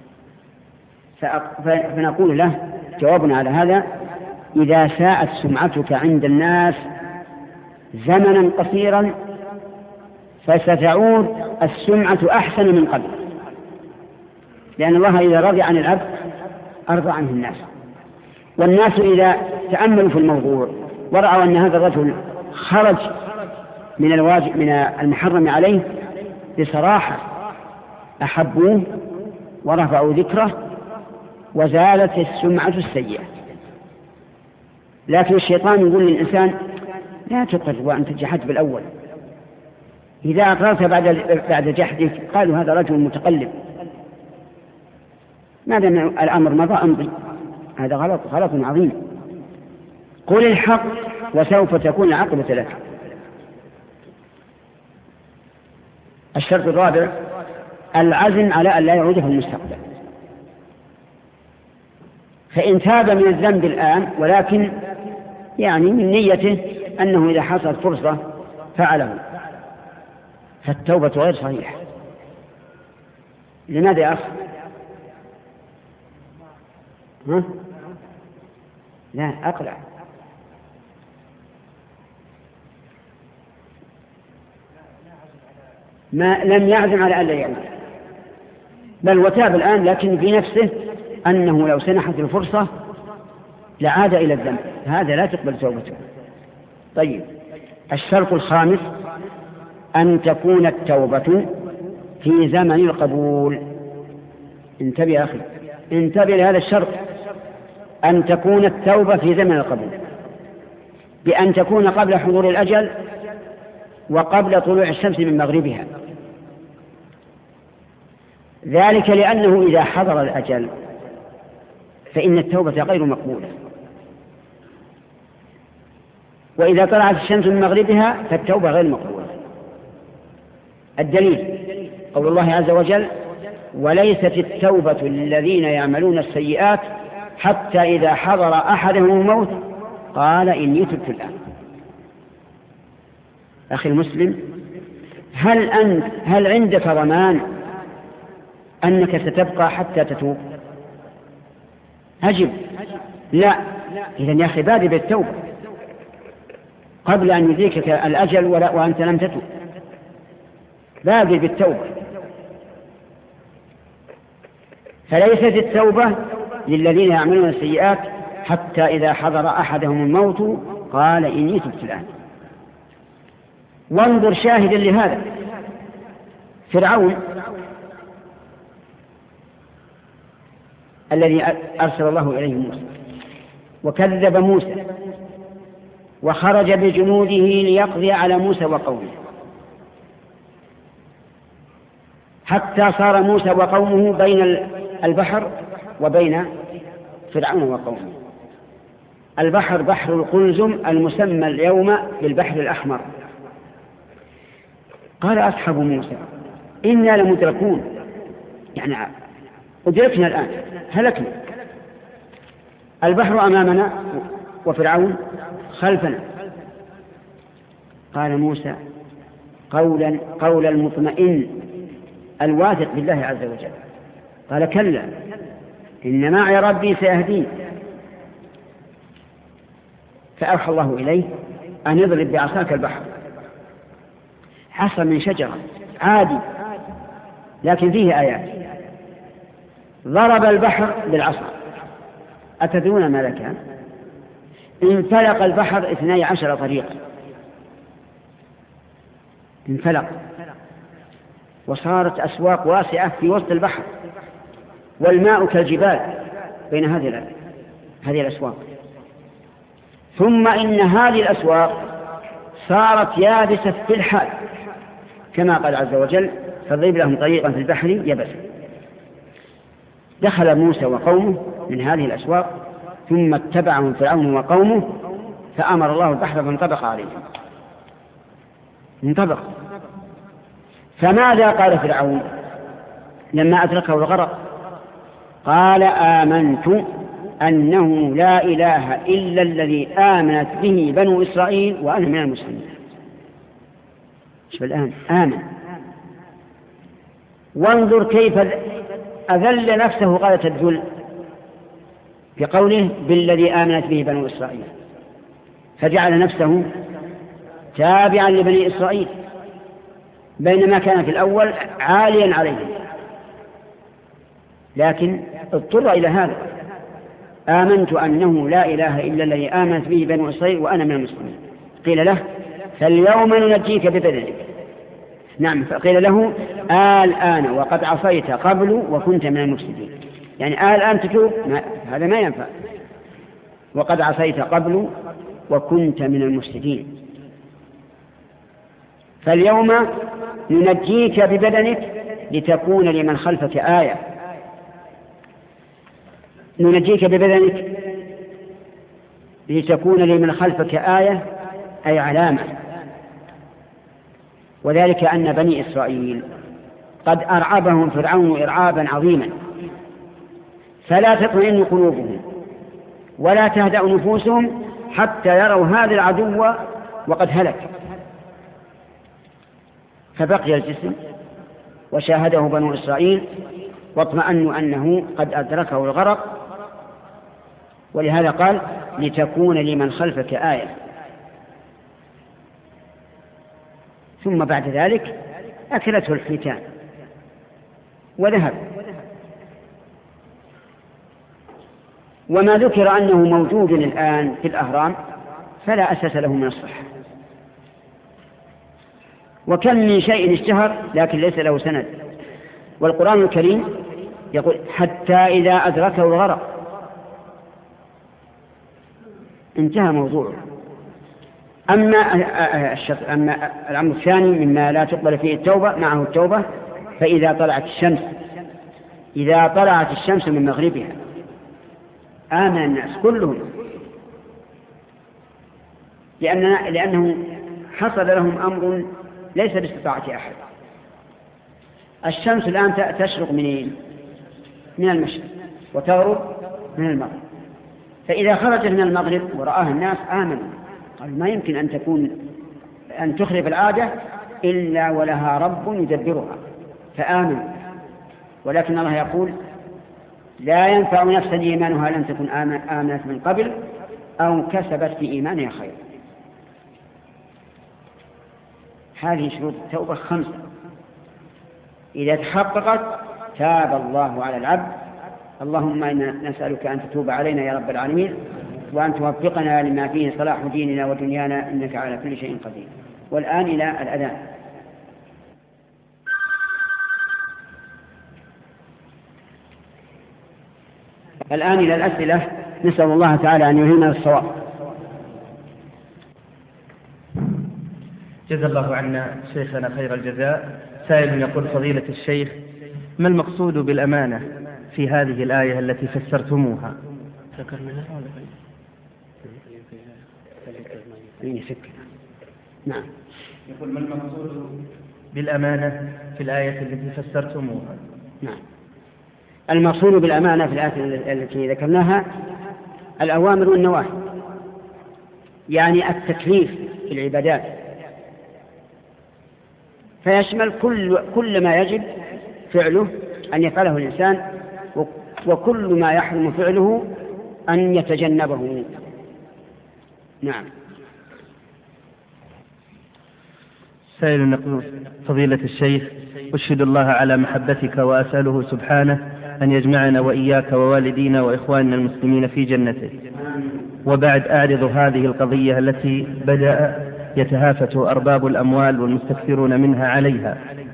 فنقول له جوابنا على هذا: إذا ساءت سمعتك عند الناس زمنا قصيرا فستعود السمعة أحسن من قبل، لأن الله إذا رضي عن العبد أرضى عنه الناس. والناس إذا تأملوا في الموضوع ورأوا أن هذا الرجل خرج من الواجب من المحرم عليه بصراحة أحبوه ورفعوا ذكره وزالت السمعة السيئة. لكن الشيطان يقول للإنسان لا تقر وأنت جحدت بالأول، إذا أقررت بعد بعد جحدك قالوا هذا رجل متقلب، ما دام الأمر مضى أمضي. هذا غلط غلط عظيم. قل الحق وسوف تكون العاقبة لك. الشرط الرابع العزم على أن لا يعود في المستقبل. فإن تاب من الذنب الآن ولكن يعني من نيته أنه إذا حصلت فرصة فعله، فالتوبة غير صحيحة. لماذا يا أخ؟ ها؟ لا أقلع. ما لم يعزم على أن لا يعود، بل وتاب الآن، لكن في نفسه أنه لو سنحت الفرصة لعاد إلى الذنب، هذا لا تقبل توبته. طيب، الشرط الخامس أن تكون التوبة في زمن القبول. انتبه يا أخي، انتبه لهذا الشرط، أن تكون التوبة في زمن القبول، بأن تكون قبل حضور الأجل وقبل طلوع الشمس من مغربها. ذلك لأنه إذا حضر الأجل فإن التوبة غير مقبولة، وإذا طلعت الشمس من مغربها فالتوبة غير مقبولة. الدليل قول الله عز وجل: وليست التوبة للذين يعملون السيئات حتى إذا حضر أحدهم الموت قال إني تبت الآن. أخي المسلم، هل أنت هل عندك ضمان أنك ستبقى حتى تتوب؟ أجب لا. إذن يا أخي بادئ بالتوبة قبل أن يدركك الأجل وأنت لم تتوب، بادئ بالتوبة. فليست التوبة للذين يعملون السيئات حتى إذا حضر أحدهم الموت قال إني تبت الآن. وانظر شاهدا لهذا، فرعون الذي أرسل الله إليه موسى وكذب موسى وخرج بجنوده ليقضي على موسى وقومه، حتى صار موسى وقومه بين البحر وبين فرعون وقومه. البحر بحر القلزم المسمى اليوم بالبحر الأحمر. قال أصحاب موسى إنا لمدركون، يعني أدركنا الآن، هلكنا، البحر أمامنا وفرعون خلفنا. قال موسى قولا قول المطمئن الواثق بالله عز وجل، قال كلا إن معي ربي سيهدين. فأوحى الله إليه أن يضرب بعصاك البحر. عصا من شجرة عادي لكن فيه آيات. ضرب البحر بالعصا، أتدرون ماذا كان؟ انفلق البحر اثني عشر طريقا، انفلق وصارت أسواق واسعة في وسط البحر، والماء كالجبال بين هذه هذه الأسواق. ثم إن هذه الأسواق صارت يابسة في الحال، كما قال عز وجل: فاضرب لهم طريقا في البحر يبسا. دخل موسى وقومه من هذه الأسواق، ثم اتبعهم فرعون وقومه، فأمر الله البحر فانطبق عليهم، انطبق. فماذا قال فرعون لما أدركه الغرق؟ قال آمنت أنه لا إله إلا الذي آمنت به بنو إسرائيل وأنا من المسلمين. شوف الآن آمن. وانظر كيف أذل نفسه غاية الذل بقوله بالذي آمنت به بنو إسرائيل، فجعل نفسه تابعا لبني إسرائيل، بينما كان في الأول عاليا عليهم. لكن اضطر إلى هذا: آمنت أنه لا إله إلا الذي آمنت به بنو إسرائيل وأنا من المسلمين. قيل له: فاليوم ننجيك ببدنك نعم، فقيل له الآن وقد عصيت قبل وكنت من المفسدين، يعني الآن تتوب، هذا ما ينفع. وقد عصيت قبل وكنت من المفسدين. فاليوم ننجيك ببدنك لتكون لمن خلفك آية. ننجيك ببدنك لتكون لمن خلفك آية أي علامة. وذلك أن بني إسرائيل قد أرعبهم فرعون إرعابا عظيما، فلا تطمئن قلوبهم ولا تهدأ نفوسهم حتى يروا هذا العدو وقد هلك. فبقي الجسم وشاهده بنو إسرائيل واطمأنوا أنه قد أدركه الغرق، ولهذا قال لتكون لمن خلفك آية. ثم بعد ذلك أكلته الحيتان وذهب. وما ذكر أنه موجود الآن في الأهرام فلا أساس له من الصحة. وكم من شيء اشتهر لكن ليس له سند. والقرآن الكريم يقول حتى إذا أدركه الغرق، انتهى موضوعه. أما أما الأمر الثاني مما لا تقبل فيه التوبة معه التوبة، فإذا طلعت الشمس إذا طلعت الشمس من مغربها آمن الناس كلهم، لأننا لأنه حصل لهم أمر ليس باستطاعة أحد. الشمس الآن تشرق منين؟ من المشرق وتغرب من المغرب. فإذا خرجت من المغرب ورآها الناس آمنوا، قالوا ما يمكن أن تكون أن تخرب العادة إلا ولها رب يدبرها، فآمنوا. ولكن الله يقول لا ينفع نفسا إيمانها لم تكن آمنت من قبل أو كسبت في إيمانها خير. هذه شروط التوبة خمسة، إذا تحققت تاب الله على العبد. اللهم إنا نسألك أن تتوب علينا يا رب العالمين، وأن توفقنا لما فيه صلاح ديننا ودنيانا، إنك على كل شيء قدير. والآن إلى الأذان. الآن إلى الأسئلة، نسأل الله تعالى أن يلهمنا الصواب. جزا الله عنا شيخنا خير الجزاء. سائل يقول فضيلة الشيخ، ما المقصود بالأمانة في هذه الآية التي فسرتموها؟ نعم. يقول ما المقصود بالأمانة في الآية التي فسرتموها؟ نعم. المقصود بالأمانة في الآية التي ذكرناها الأوامر والنواهي، يعني التكليف في العبادات، فيشمل كل كل ما يجب فعله أن يفعله الإنسان، وكل ما يحرم فعله أن يتجنبه. نعم. سائل يقول فضيلة الشيخ، أشهد الله على محبتك وأسأله سبحانه أن يجمعنا وإياك ووالدينا وإخواننا المسلمين في جنته. وبعد أعرض هذه القضية التي بدأ يتهافت أرباب الأموال والمستكثرون منها عليها،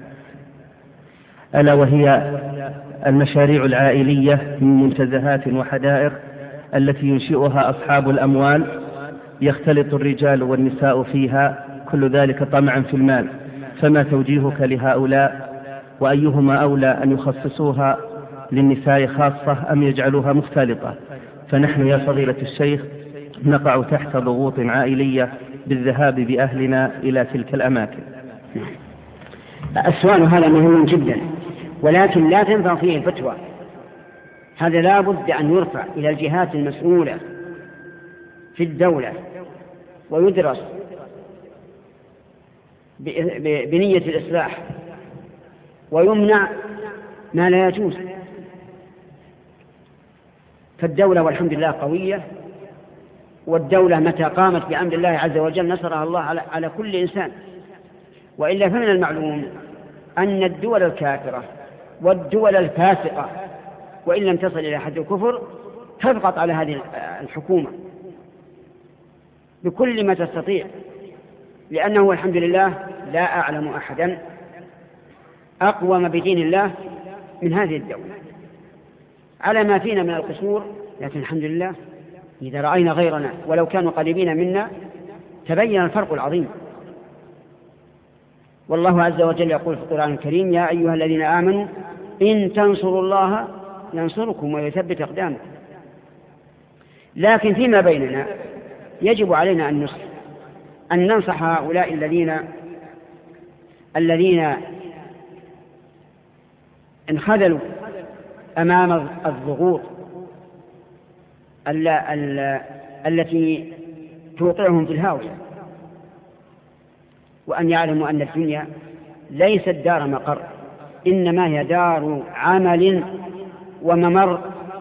ألا وهي المشاريع العائلية من منتزهات وحدائق التي ينشئها أصحاب الأموال، يختلط الرجال والنساء فيها، كل ذلك طمعا في المال. فما توجيهك لهؤلاء؟ وأيهما أولى أن يخصصوها للنساء خاصة أم يجعلوها مختلطة؟ فنحن يا فضيلة الشيخ نقع تحت ضغوط عائلية بالذهاب بأهلنا إلى تلك الأماكن. السؤال هذا مهم جدا، ولكن لا تنفع فيه الفتوى. هذا لا بد أن يرفع إلى الجهات المسؤولة في الدولة ويدرس بنية الإصلاح، ويمنع ما لا يجوز. فالدولة والحمد لله قوية، والدولة متى قامت بأمر الله عز وجل نصرها الله على, على كل إنسان. وإلا فمن المعلوم أن الدول الكافرة والدول الفاسقة وإن لم تصل إلى حد الكفر تضغط على هذه الحكومة بكل ما تستطيع، لأنه الحمد لله لا أعلم أحدا أقوم بدين الله من هذه الدولة على ما فينا من القصور، لكن الحمد لله إذا رأينا غيرنا ولو كانوا قريبين منا تبين الفرق العظيم. والله عز وجل يقول في القرآن الكريم: يا أيها الذين آمنوا إن تنصروا الله ينصركم ويثبت أقدامكم. لكن فيما بيننا يجب علينا أن نصلح أن ننصح هؤلاء الذين الذين انخذلوا أمام الضغوط التي توقعهم في الهاوية، وأن يعلموا أن الدنيا ليست دار مقر، إنما هي دار عمل وممر.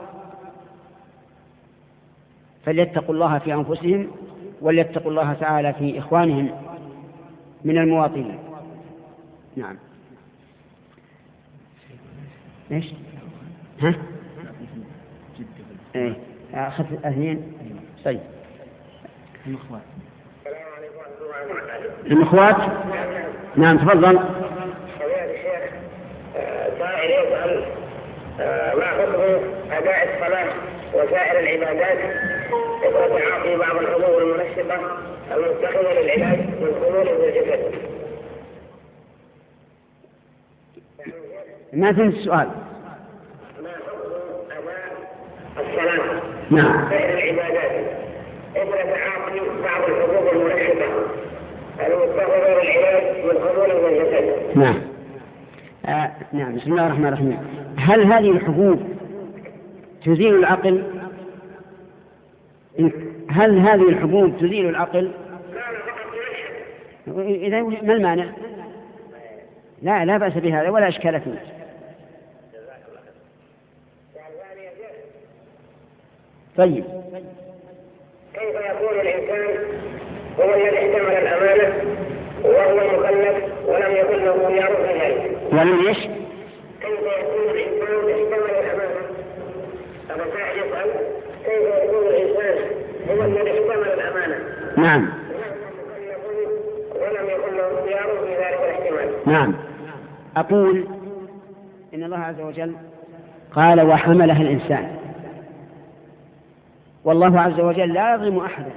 فليتقوا الله في أنفسهم وليتقوا الله تعالى في إخوانهم من المواطنين. نعم. إيش؟ ها؟ إيه أخذت الاثنين. طيب. المخوات. المخوات. نعم تفضل. سائل يسأل ما حكم أداء الصلاة وسائر العبادات إذا تعاطي بعض الحبوب المنشطة المتخذة للعلاج من خمول الجسد؟ ما فهمت السؤال. ما حكم أداء الصلاة نعم. وسائر العبادات إذا تعاطي بعض الحبوب المنشطة المتخذة للعلاج من خمول الجسد؟ نعم. آه نعم. بسم الله الرحمن الرحيم. هل هذه الحبوب تزيل العقل؟ هل هذه الحبوب تزيل العقل؟ إذا ما المانع؟ لا لا بأس بهذا ولا إشكال فيه. طيب. كيف يكون الإنسان هو الذي احتمل الأمانة وهو مكلف ولم يكن له خيار في ذلك؟ ولم ايش؟ كيف يكون الإنسان احتمل الأمانة؟ هذا سائل يسأل كيف يكون الإنسان هو الذي احتمل الأمانة؟ نعم. ولم يكن له خيار في ذلك الاحتمال؟ نعم. أقول إن الله عز وجل قال: وحملها الإنسان. والله عز وجل لا يظلم أحدا،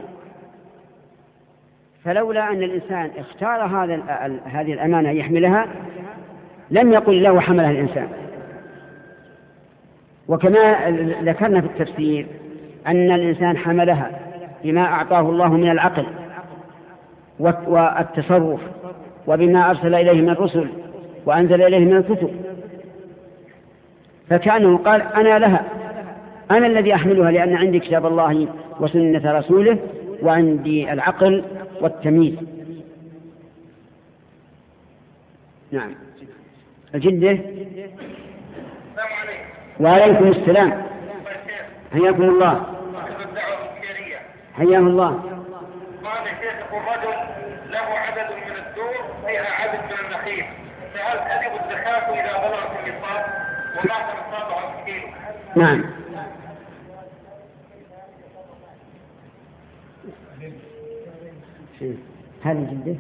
فلولا أن الإنسان اختار هذا هذه الأمانة يحملها لم يقل له حملها الإنسان. وكما ذكرنا في التفسير أن الإنسان حملها بما أعطاه الله من العقل والتصرف وبما أرسل إليه من الرسل وأنزل إليه من الكتب، فكأنه قال: أنا لها، أنا الذي أحملها، لأن عندي كتاب الله وسنة رسوله وعندي العقل والتمييز. نعم. الجدة. السلام عليكم. وعليكم السلام. حياكم الله. حياه الله. قال الشيخ: الرجل له عدد من الدور فيها عدد من النخيل، فهل تجب الزكاة إذا بلغت النصاب؟ وما نصابها الكيلو؟ نعم. هذه جدة.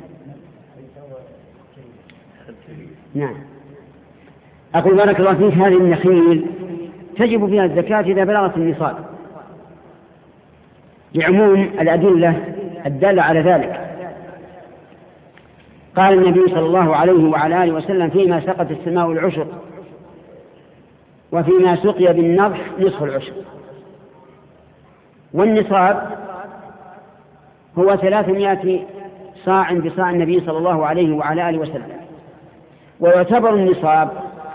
نعم. أقول بارك الله فيك، هذه النخيل تجب فيها الزكاة إذا بلغت النصاب لعموم الأدلة الدالة على ذلك. قال النبي صلى الله عليه وعلى آله وسلم: فيما سقت السماء العشر وفيما سقي بالنضح نصف العشر. والنصاب هو ثلاثمائة صاع بصاع النبي صلى الله عليه وعلى آله وسلم. ويعتبر النصاب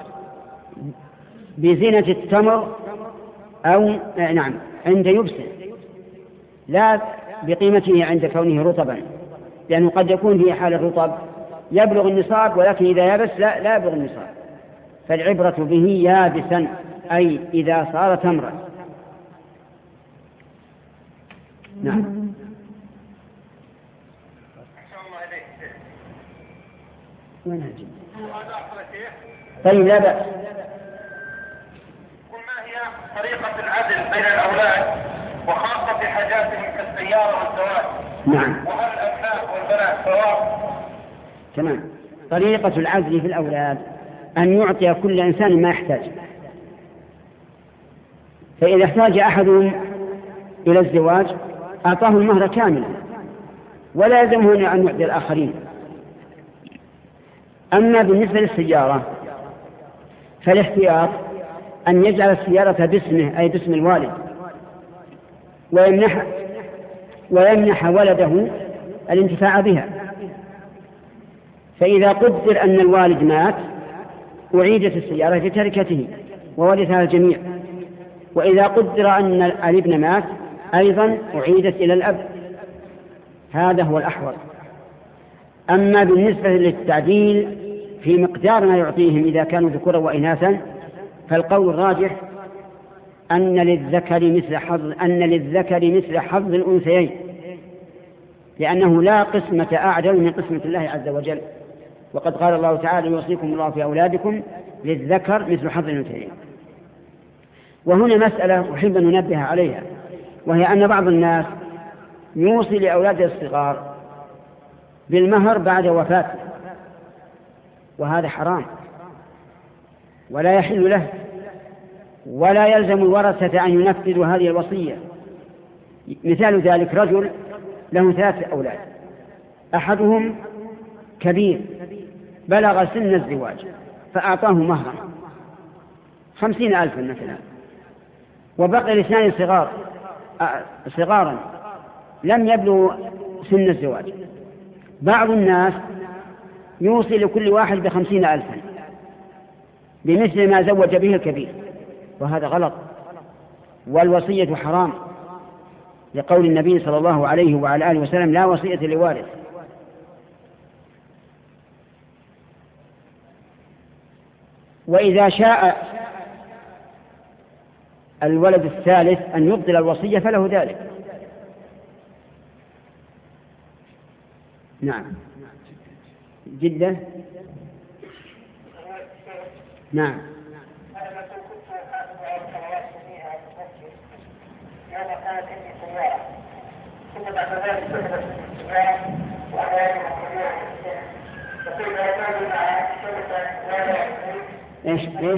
بزينة التمر أو نعم عند يبسه، لا بقيمته عند كونه رطبا، لأنه قد يكون في حال الرطب يبلغ النصاب، ولكن إذا يبس لا, لا يبلغ النصاب. فالعبرة به يابسا، أي إذا صار تمرا. نعم. طيب لا بأس. قل ما هي طريقة العدل بين الأولاد وخاصة في حاجاتهم كالسيارة والزواج؟ نعم. وهل الأبناء والبنات سواء؟ تمام. طريقة العزل في الأولاد أن يعطي كل إنسان ما يحتاج. فإذا احتاج أحدهم إلى الزواج أعطاه المهر كاملا ولا يلزمه أن يعطي الآخرين. أما بالنسبة للسيارة فالاحتياط أن يجعل السيارة باسمه أي باسم الوالد، ويمنح, ويمنح ولده الانتفاع بها. فإذا قدر أن الوالد مات أعيدت السيارة في تركته وورثها الجميع، وإذا قدر أن الابن مات أيضا أعيدت إلى الأب. هذا هو الأحوط. أما بالنسبة للتعديل في مقدار ما يعطيهم إذا كانوا ذكورا وإناثا فالقول الراجح أن للذكر مثل حظ أن للذكر مثل حظ الأنثيين، لأنه لا قسمة أعدل من قسمة الله عز وجل، وقد قال الله تعالى يوصيكم الله في أولادكم للذكر مثل حظ الأنثيين. وهنا مسألة أحب أن ننبه عليها، وهي أن بعض الناس يوصي لأولاده الصغار بالمهر بعد وفاته، وهذا حرام ولا يحل له، ولا يلزم الورثة أن ينفذوا هذه الوصية. مثال ذلك رجل له ثلاثة أولاد، أحدهم كبير بلغ سن الزواج فأعطاه مهرا خمسين ألفا مثلا، وبقي الاثنان صغار صغارا لم يبلغوا سن الزواج. بعض الناس يوصي لكل واحد بخمسين ألفا بمثل ما زوج به الكبير، وهذا غلط، والوصية حرام لقول النبي صلى الله عليه وعلى آله وسلم لا وصية لوارث. وإذا شاء الولد الثالث أن يبطل الوصية فله ذلك. نعم. جدة. نعم. ايش ايش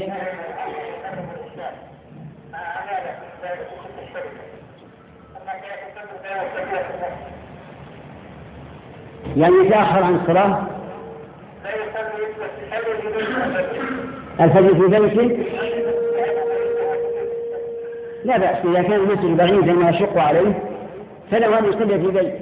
يعني يتأخر عن الصلاة الفجر في بيته لا بأس، إذا كان المسجد بعيدا ما يشق عليه فله أن يصلي في بيته.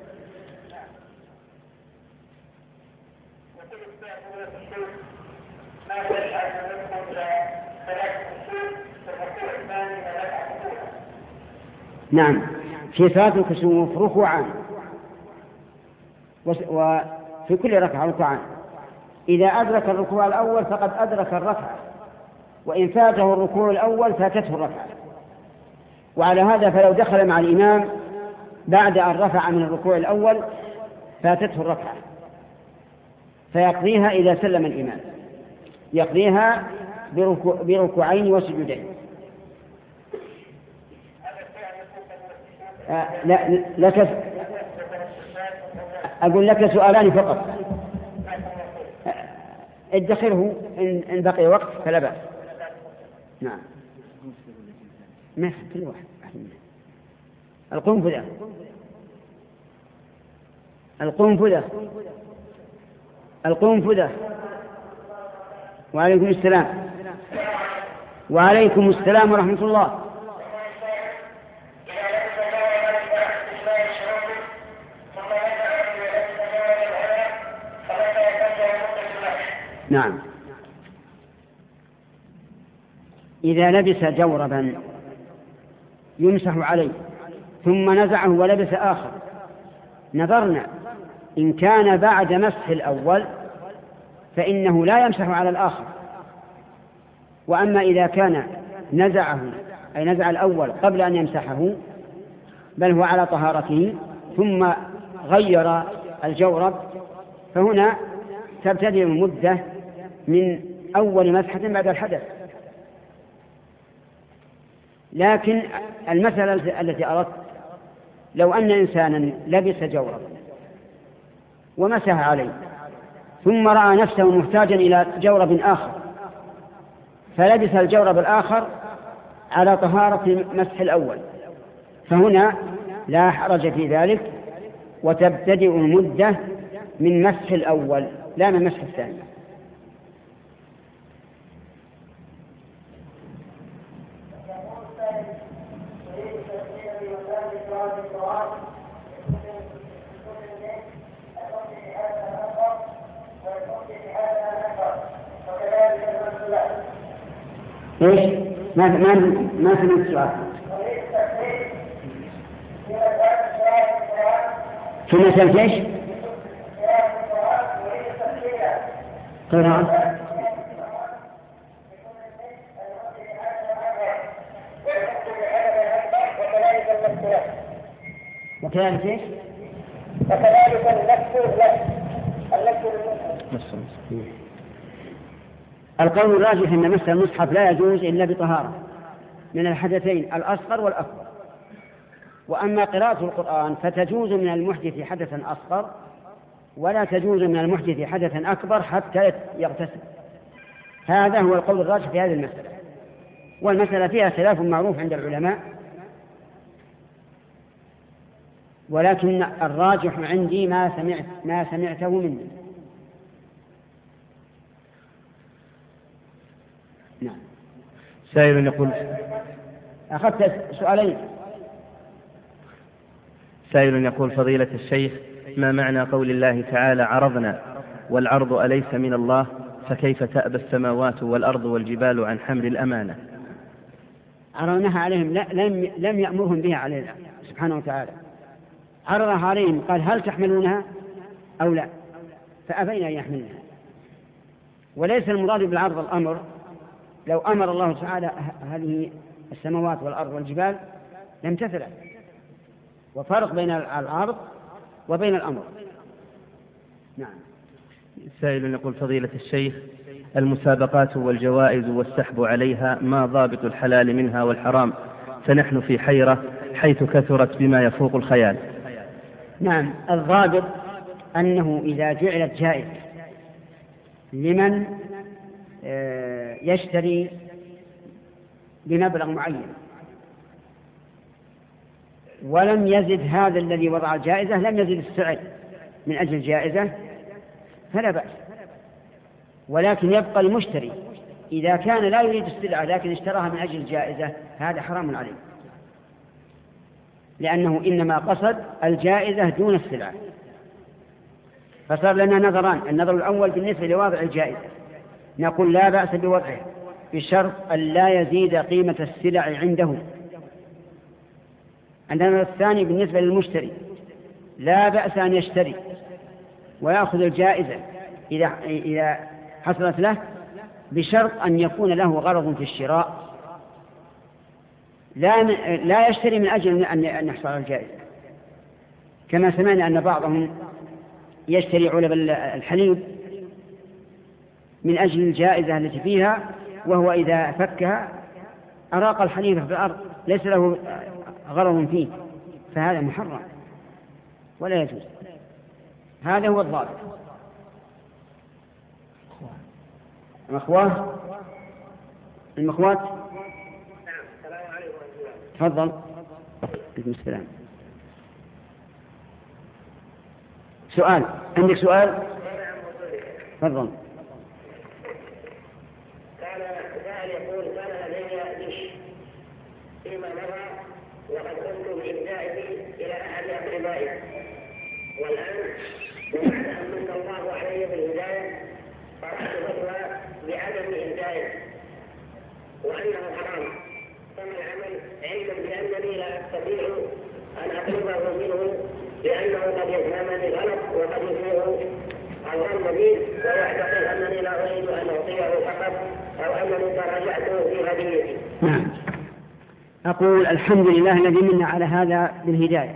نعم، في صلاة الكسوف ركوعان، وفي كل ركعة ركوعان. إذا أدرك الركوع الأول فقد أدرك الركعة، وإن فاته الركوع الأول فاتته الركعة. وعلى هذا فلو دخل مع الإمام بعد أن رفع من الركوع الأول فاتته الركعة، فيقضيها إذا سلم الإمام، يقضيها بركوعين وسجودين. آه لا لك أقول لك سؤالان فقط، ادخره إن بقي وقت فلا بأس. نعم. ما في كل واحد القنفذة القنفذة القنفذة وعليكم السلام وعليكم السلام ورحمة الله. نعم. إذا لبس جوربا يمسح عليه ثم نزعه ولبس آخر نظرنا إن كان بعد مسح الأول فإنه لا يمسح على الآخر، وأما إذا كان نزعه أي نزع الأول قبل أن يمسحه بل هو على طهارته ثم غير الجورب فهنا تبتدئ المدة من أول مسحة بعد الحدث. لكن المسألة التي أردت لو أن إنسانا لبس جورب ومسح عليه ثم رأى نفسه محتاجا إلى جورب آخر فلبس الجورب الآخر على طهارة مسح الأول، فهنا لا حرج في ذلك، وتبتدئ المدة من مسح الأول لا من مسح الثاني. ايش؟ ما ما ما سمعت السؤال. في مسألة ايش؟ قراءة. وكذلك ايش؟ وكذلك النفس النفس القول الراجح أن مس المصحف لا يجوز إلا بطهارة من الحدثين الأصغر والأكبر. وأما قراءة القرآن فتجوز من المحدث حدثا أصغر، ولا تجوز من المحدث حدثا أكبر حتى يغتسل. هذا هو القول الراجح في هذه المسألة، والمسألة فيها خلاف معروف عند العلماء، ولكن الراجح عندي ما سمعت ما سمعته مني. نعم. سائل يقول أخذت سؤالين. سائل يقول فضيلة الشيخ، ما معنى قول الله تعالى عرضنا والعرض أليس من الله، فكيف تأبى السماوات والأرض والجبال عن حمل الأمانة؟ عرضناها عليهم، لم لم يأمرهم بها علينا سبحانه وتعالى، عرضها عليهم قال هل تحملونها أو لا، فأبينا أن يحملنها. وليس المراد بالعرض الأمر، لو أمر الله تعالى هذه السماوات والأرض والجبال لم تفعل. وفرق بين العرض وبين الأمر. نعم. سائل يقول فضيلة الشيخ، المسابقات والجوائز والسحب عليها ما ضابط الحلال منها والحرام؟ فنحن في حيرة حيث كثرت بما يفوق الخيال. نعم، الضابط أنه إذا جعلت جائزة لمن يشتري بمبلغ معين ولم يزد هذا الذي وضع الجائزة، لم يزد السعر من أجل الجائزة، فلا بأس. ولكن يبقى المشتري إذا كان لا يريد السلعة لكن اشتراها من أجل الجائزة، هذا حرام عليه، لأنه إنما قصد الجائزة دون السلعة. فصار لنا نظران: النظر الأول بالنسبة لواضع الجائزة نقول لا بأس بوضعه بشرط أن لا يزيد قيمة السلع عنده. النظر الثاني بالنسبة للمشتري لا بأس أن يشتري ويأخذ الجائزة إذا إذا حصلت له، بشرط أن يكون له غرض في الشراء، لا لا يشتري من أجل أن يحصل على الجائزة، كما سمعنا أن بعضهم يشتري علب الحليب من أجل الجائزة التي فيها، وهو إذا فكها أراق الحليب في الأرض ليس له غرض فيه، فهذا محرم ولا يجوز. هذا هو الضابط. المخوات المخوات السلام عليكم. تفضل. عليكم السلام. سؤال، عندك سؤال؟ تفضل. كان سائل يقول كان لدي دش فيما مضى وقد قمت بإهدائه إلى أحد أقربائي، والآن وبعد أن من الله علي بالهداية قرأت فتوى بعدم إهدائه وأنه حرام، فما العمل علما بأنني لا أستطيع أن أطلبه منه لأنه قد يفهمني غلط وقد يفيه الظن بي ويعتقد أنني لا أريد أن أعطيه فقط أو أنني تراجعته في هديتي. نعم. أقول الحمد لله الذي منا على هذا بالهداية،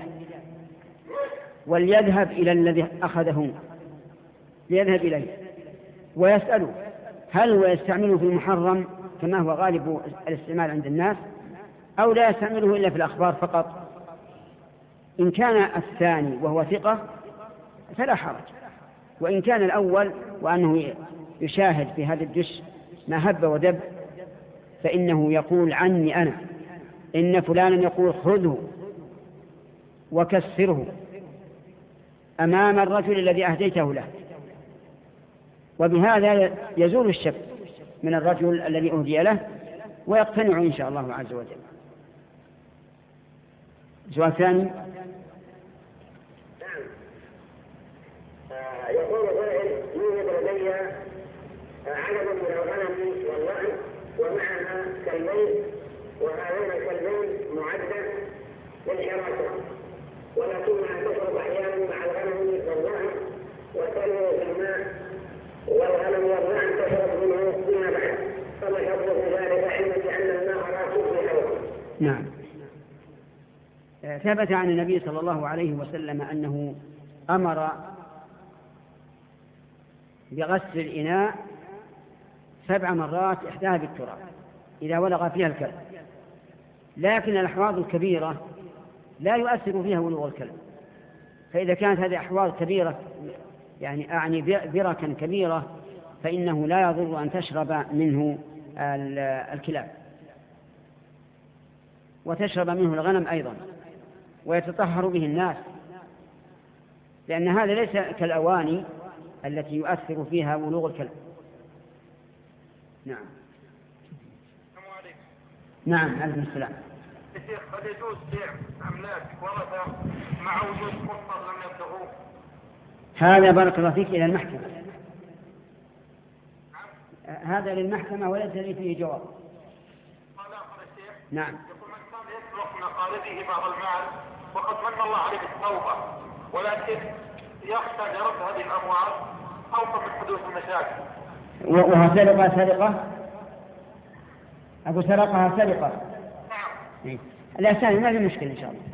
وليذهب إلى الذي أخذه، ليذهب إليه ويسأله هل هو يستعمله في المحرم كما هو غالب الاستعمال عند الناس، أو لا يستعمله إلا في الأخبار فقط. إن كان الثاني وهو ثقة فلا حرج، وإن كان الأول وأنه يشاهد في هذا الدش ما هب ودب فإنه يقول عني أنا، إن فلانا يقول خذه وكسره أمام الرجل الذي أهديته له، وبهذا يزول الشك من الرجل الذي أهدي له ويقتنع إن شاء الله عز وجل. سؤال ثاني. نعم. آه يقول قائل يوجد لدي عدد من الغنم والضأن ومعها كلبين، وهذين الكلبين معدة للحراسة، ولكنها تشرب أحيانا مع الغنم والضأن وتلوي في الماء، والغنم والضأن تشرب منه فيما بعد، فما الحكم في ذلك علما بأن الماء راكد في حوض؟ نعم. ثبت عن النبي صلى الله عليه وسلم أنه أمر بغسل الإناء سبع مرات إحداها بالتراب إذا ولغ فيها الكلب، لكن الأحواض الكبيرة لا يؤثر فيها ولوغ الكلب، فإذا كانت هذه أحواض كبيرة يعني أعني بركا كبيرة فإنه لا يضر أن تشرب منه الكلاب، وتشرب منه الغنم أيضا، ويتطهر به الناس، لأن هذا ليس كالأواني التي يؤثر فيها ولوغ الكلب. نعم. نعم. عليكم السلام. الشيخ قد يجوز بيع أملاك ورثة مع وجود مصدر لم يبلغوه؟ هذا بارك الله فيك إلى المحكمة. هذا للمحكمة وليس لي فيه جواب. نعم. يقول من كان يسرق من أقاربه بعض المال وقد من الله عليه بالتوبة، ولكن يخشى لرد هذه الأموال خوفا من حدوث المشاكل. وهو سرقة سرقة أبو سرقها سرقة. نعم. الأسان ما في مشكلة إن شاء الله.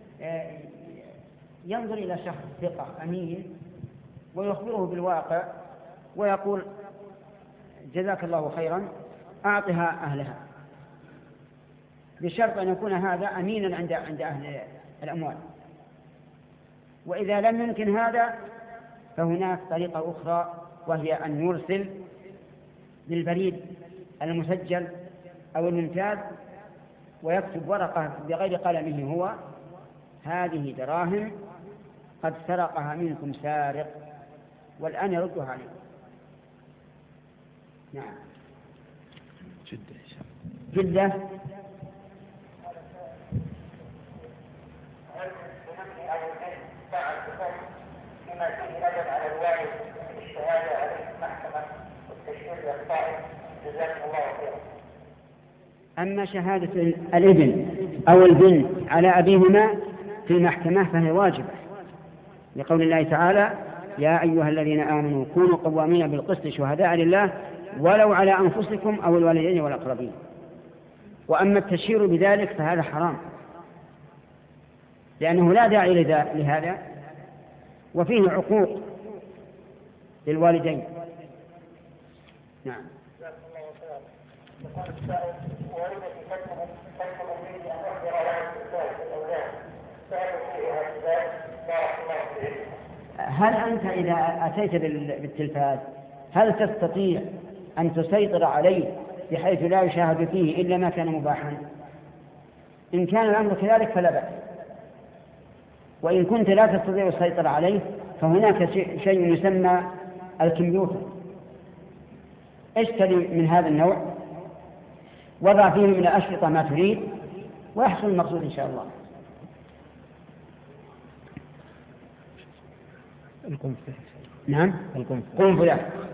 ينظر إلى شخص ثقة أمين ويخبره بالواقع ويقول جزاك الله خيرا أعطها أهلها، بشرط أن يكون هذا أمينا عند عند أهل الأموال. وإذا لم يمكن هذا فهناك طريقة أخرى، وهي أن يرسل للبريد المسجل أو الممتاز ويكتب ورقة بغير قلمه هو: هذه دراهم قد سرقها منكم سارق والآن يردها عليكم. نعم. جدة جدة. هل بنفسي أو الجن فعل بكم فيما فيه أدب على الوالد الشهادة عليه المحكمة والتشهير للصائم؟ جزاكم الله خيرا. أما شهادة الابن أو البنت على أبيهما في المحكمة فهي واجبة، لقول الله تعالى: يا أيها الذين آمنوا كونوا قوامين بالقسط شهداء لله ولو على أنفسكم أو الوالدين والأقربين. وأما التشهير بذلك فهذا حرام، لأنه لا داعي لهذا، وفيه عقوق للوالدين. نعم. هل أنت إذا أتيت بالتلفاز هل تستطيع أن تسيطر عليه بحيث لا يشاهد فيه إلا ما كان مباحا؟ إن كان الأمر كذلك فلا بأس، وإن كنت لا تستطيع السيطرة عليه فهناك شيء يسمى الكمبيوتر، اشتري من هذا النوع، وضع فيه من الأشرطة ما تريد ويحصل المقصود إن شاء الله. القنفذ. نعم. القنفذ. قنفذ.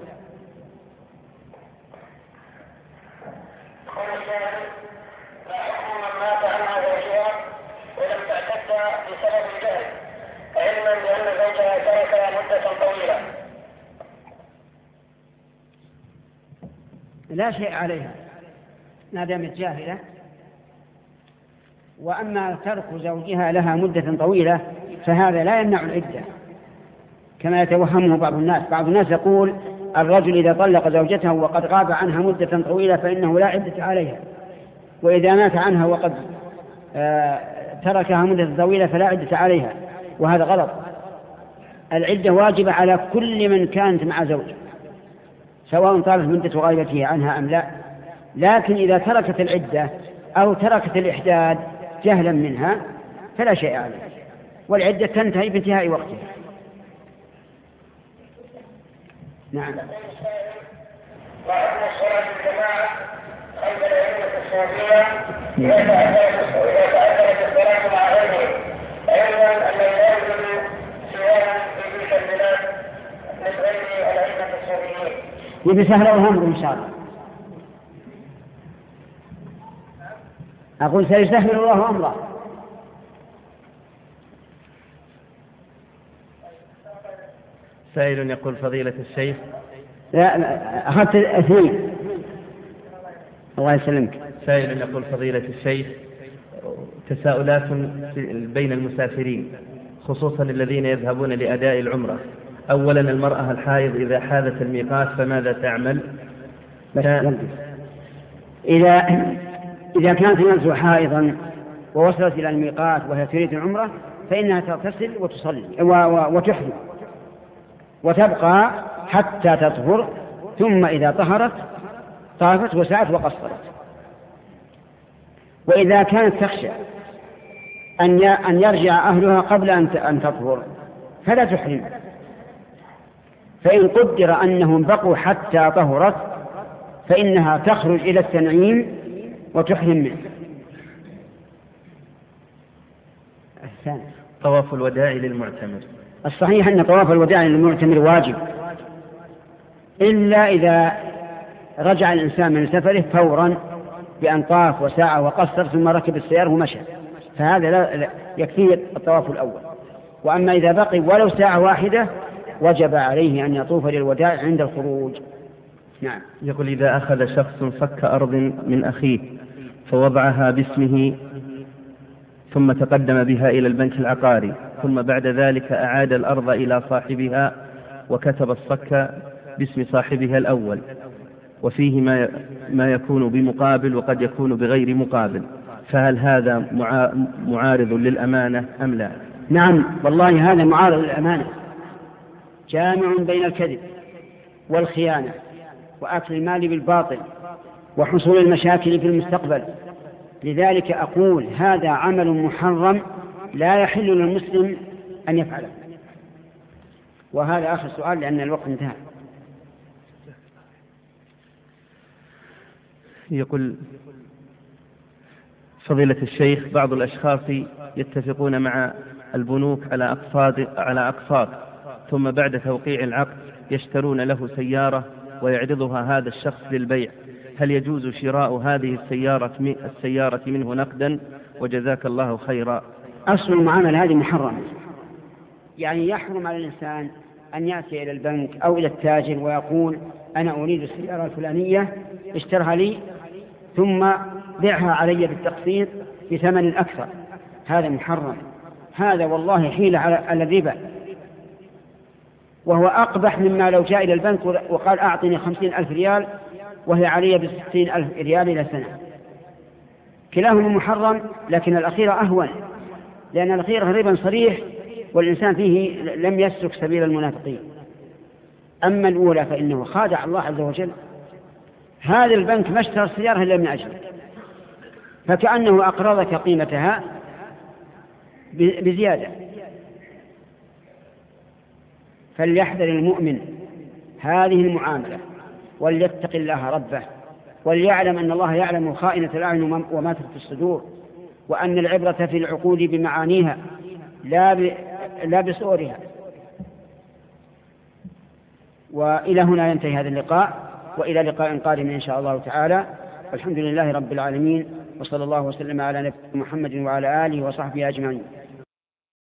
لا شيء عليها ما دامت جاهلة. وأما ترك زوجها لها مدة طويلة فهذا لا يمنع العدة كما يتوهمه بعض الناس. بعض الناس يقول الرجل إذا طلق زوجته وقد غاب عنها مدة طويلة فإنه لا عدة عليها، وإذا مات عنها وقد آه تركها مدة طويلة فلا عدة عليها، وهذا غلط. العدة واجبة على كل من كانت مع زوج، سواء طالت مدة غيبته عنها أم لا، لكن إذا تركت العدة أو تركت الإحداد جهلا منها فلا شيء عليه، والعدة تنتهي بانتهاء وقتها. نعم. وأن الصلاة الجماعة خلف الأئمة الصوفية إذا تأثرت الصلاة مع غيرهم، علما أن لا يوجد صيام في تلك البلاد من غير الأئمة الصوفيين. يبي سهل الأمر إن شاء الله. أقول سيسهل الله أمره. سائل يقول فضيلة الشيخ. لا أخذت اثنين. الله يسلمك. سائل يقول فضيلة الشيخ تساؤلات بين المسافرين خصوصا الذين يذهبون لأداء العمرة. أولا المرأة الحائض إذا حاذت الميقات فماذا تعمل؟ إذا إذا كانت المرأة حائضا ووصلت إلى الميقات وهي تريد العمرة فإنها تغتسل وتصلي وتحرم وتبقى حتى تطهر، ثم إذا طهرت طافت وسعت وقصرت. وإذا كانت تخشى أن يرجع أهلها قبل أن تطهر فلا تحرم، فإن قدر أنهم بقوا حتى طهرت فإنها تخرج إلى التنعيم وتحرم منه. الثاني طواف الوداع للمعتمر. الصحيح أن طواف الوداع للمعتمر واجب إلا إذا رجع الإنسان من سفره فورا بأن طاف وسعى وقصر ثم ركب السيارة ومشى، فهذا لا يكفي الطواف الأول. وأما إذا بقي ولو ساعة واحدة وجب عليه أن يطوف للوداع عند الخروج. نعم. يقول إذا أخذ شخص فك أرض من أخيه فوضعها باسمه ثم تقدم بها إلى البنك العقاري ثم بعد ذلك أعاد الأرض إلى صاحبها وكتب الصك باسم صاحبها الأول وفيه ما ما يكون بمقابل وقد يكون بغير مقابل، فهل هذا معارض للأمانة أم لا؟ نعم والله هذا معارض للأمانة، جامع بين الكذب والخيانة وأكل المال بالباطل وحصول المشاكل في المستقبل. لذلك أقول هذا عمل محرم لا يحل للمسلم أن يفعله. وهذا آخر سؤال لأن الوقت انتهى. يقول فضيلة الشيخ بعض الأشخاص يتفقون مع البنوك على أقساط على أقساط ثم بعد توقيع العقد يشترون له سيارة ويعرضها هذا الشخص للبيع، هل يجوز شراء هذه السيارة السيارة منه نقدا؟ وجزاك الله خيرا. أصل المعاملة هذه محرمة، يعني يحرم على الإنسان أن يأتي إلى البنك أو إلى التاجر ويقول أنا أريد السيارة الفلانية اشترها لي ثم بيعها علي بالتقسيط بثمن أكثر، هذا محرم. هذا والله حيلة على الربا، وهو أقبح مما لو جاء إلى البنك وقال أعطني خمسين ألف ريال وهي علي بستين ألف ريال إلى سنة. كلاهما محرم، لكن الأخيرة أهون لأن الأخيرة ربا صريح والإنسان فيه لم يسلك سبيل المنافقين. أما الأولى فإنه خادع الله عز وجل. هذا البنك ما اشترى السيارة إلا من أجل، فكأنه أقرضك قيمتها بزيادة. فليحذر المؤمن هذه المعاملة وليتق الله ربه، وليعلم أن الله يعلم خائنة الأعين وما تخفي الصدور، وأن العبرة في العقود بمعانيها لا ب... لا بصورها. وإلى هنا ينتهي هذا اللقاء، وإلى لقاء قادم إن شاء الله تعالى. والحمد لله رب العالمين، وصلى الله وسلم على نبينا محمد وعلى آله وصحبه أجمعين.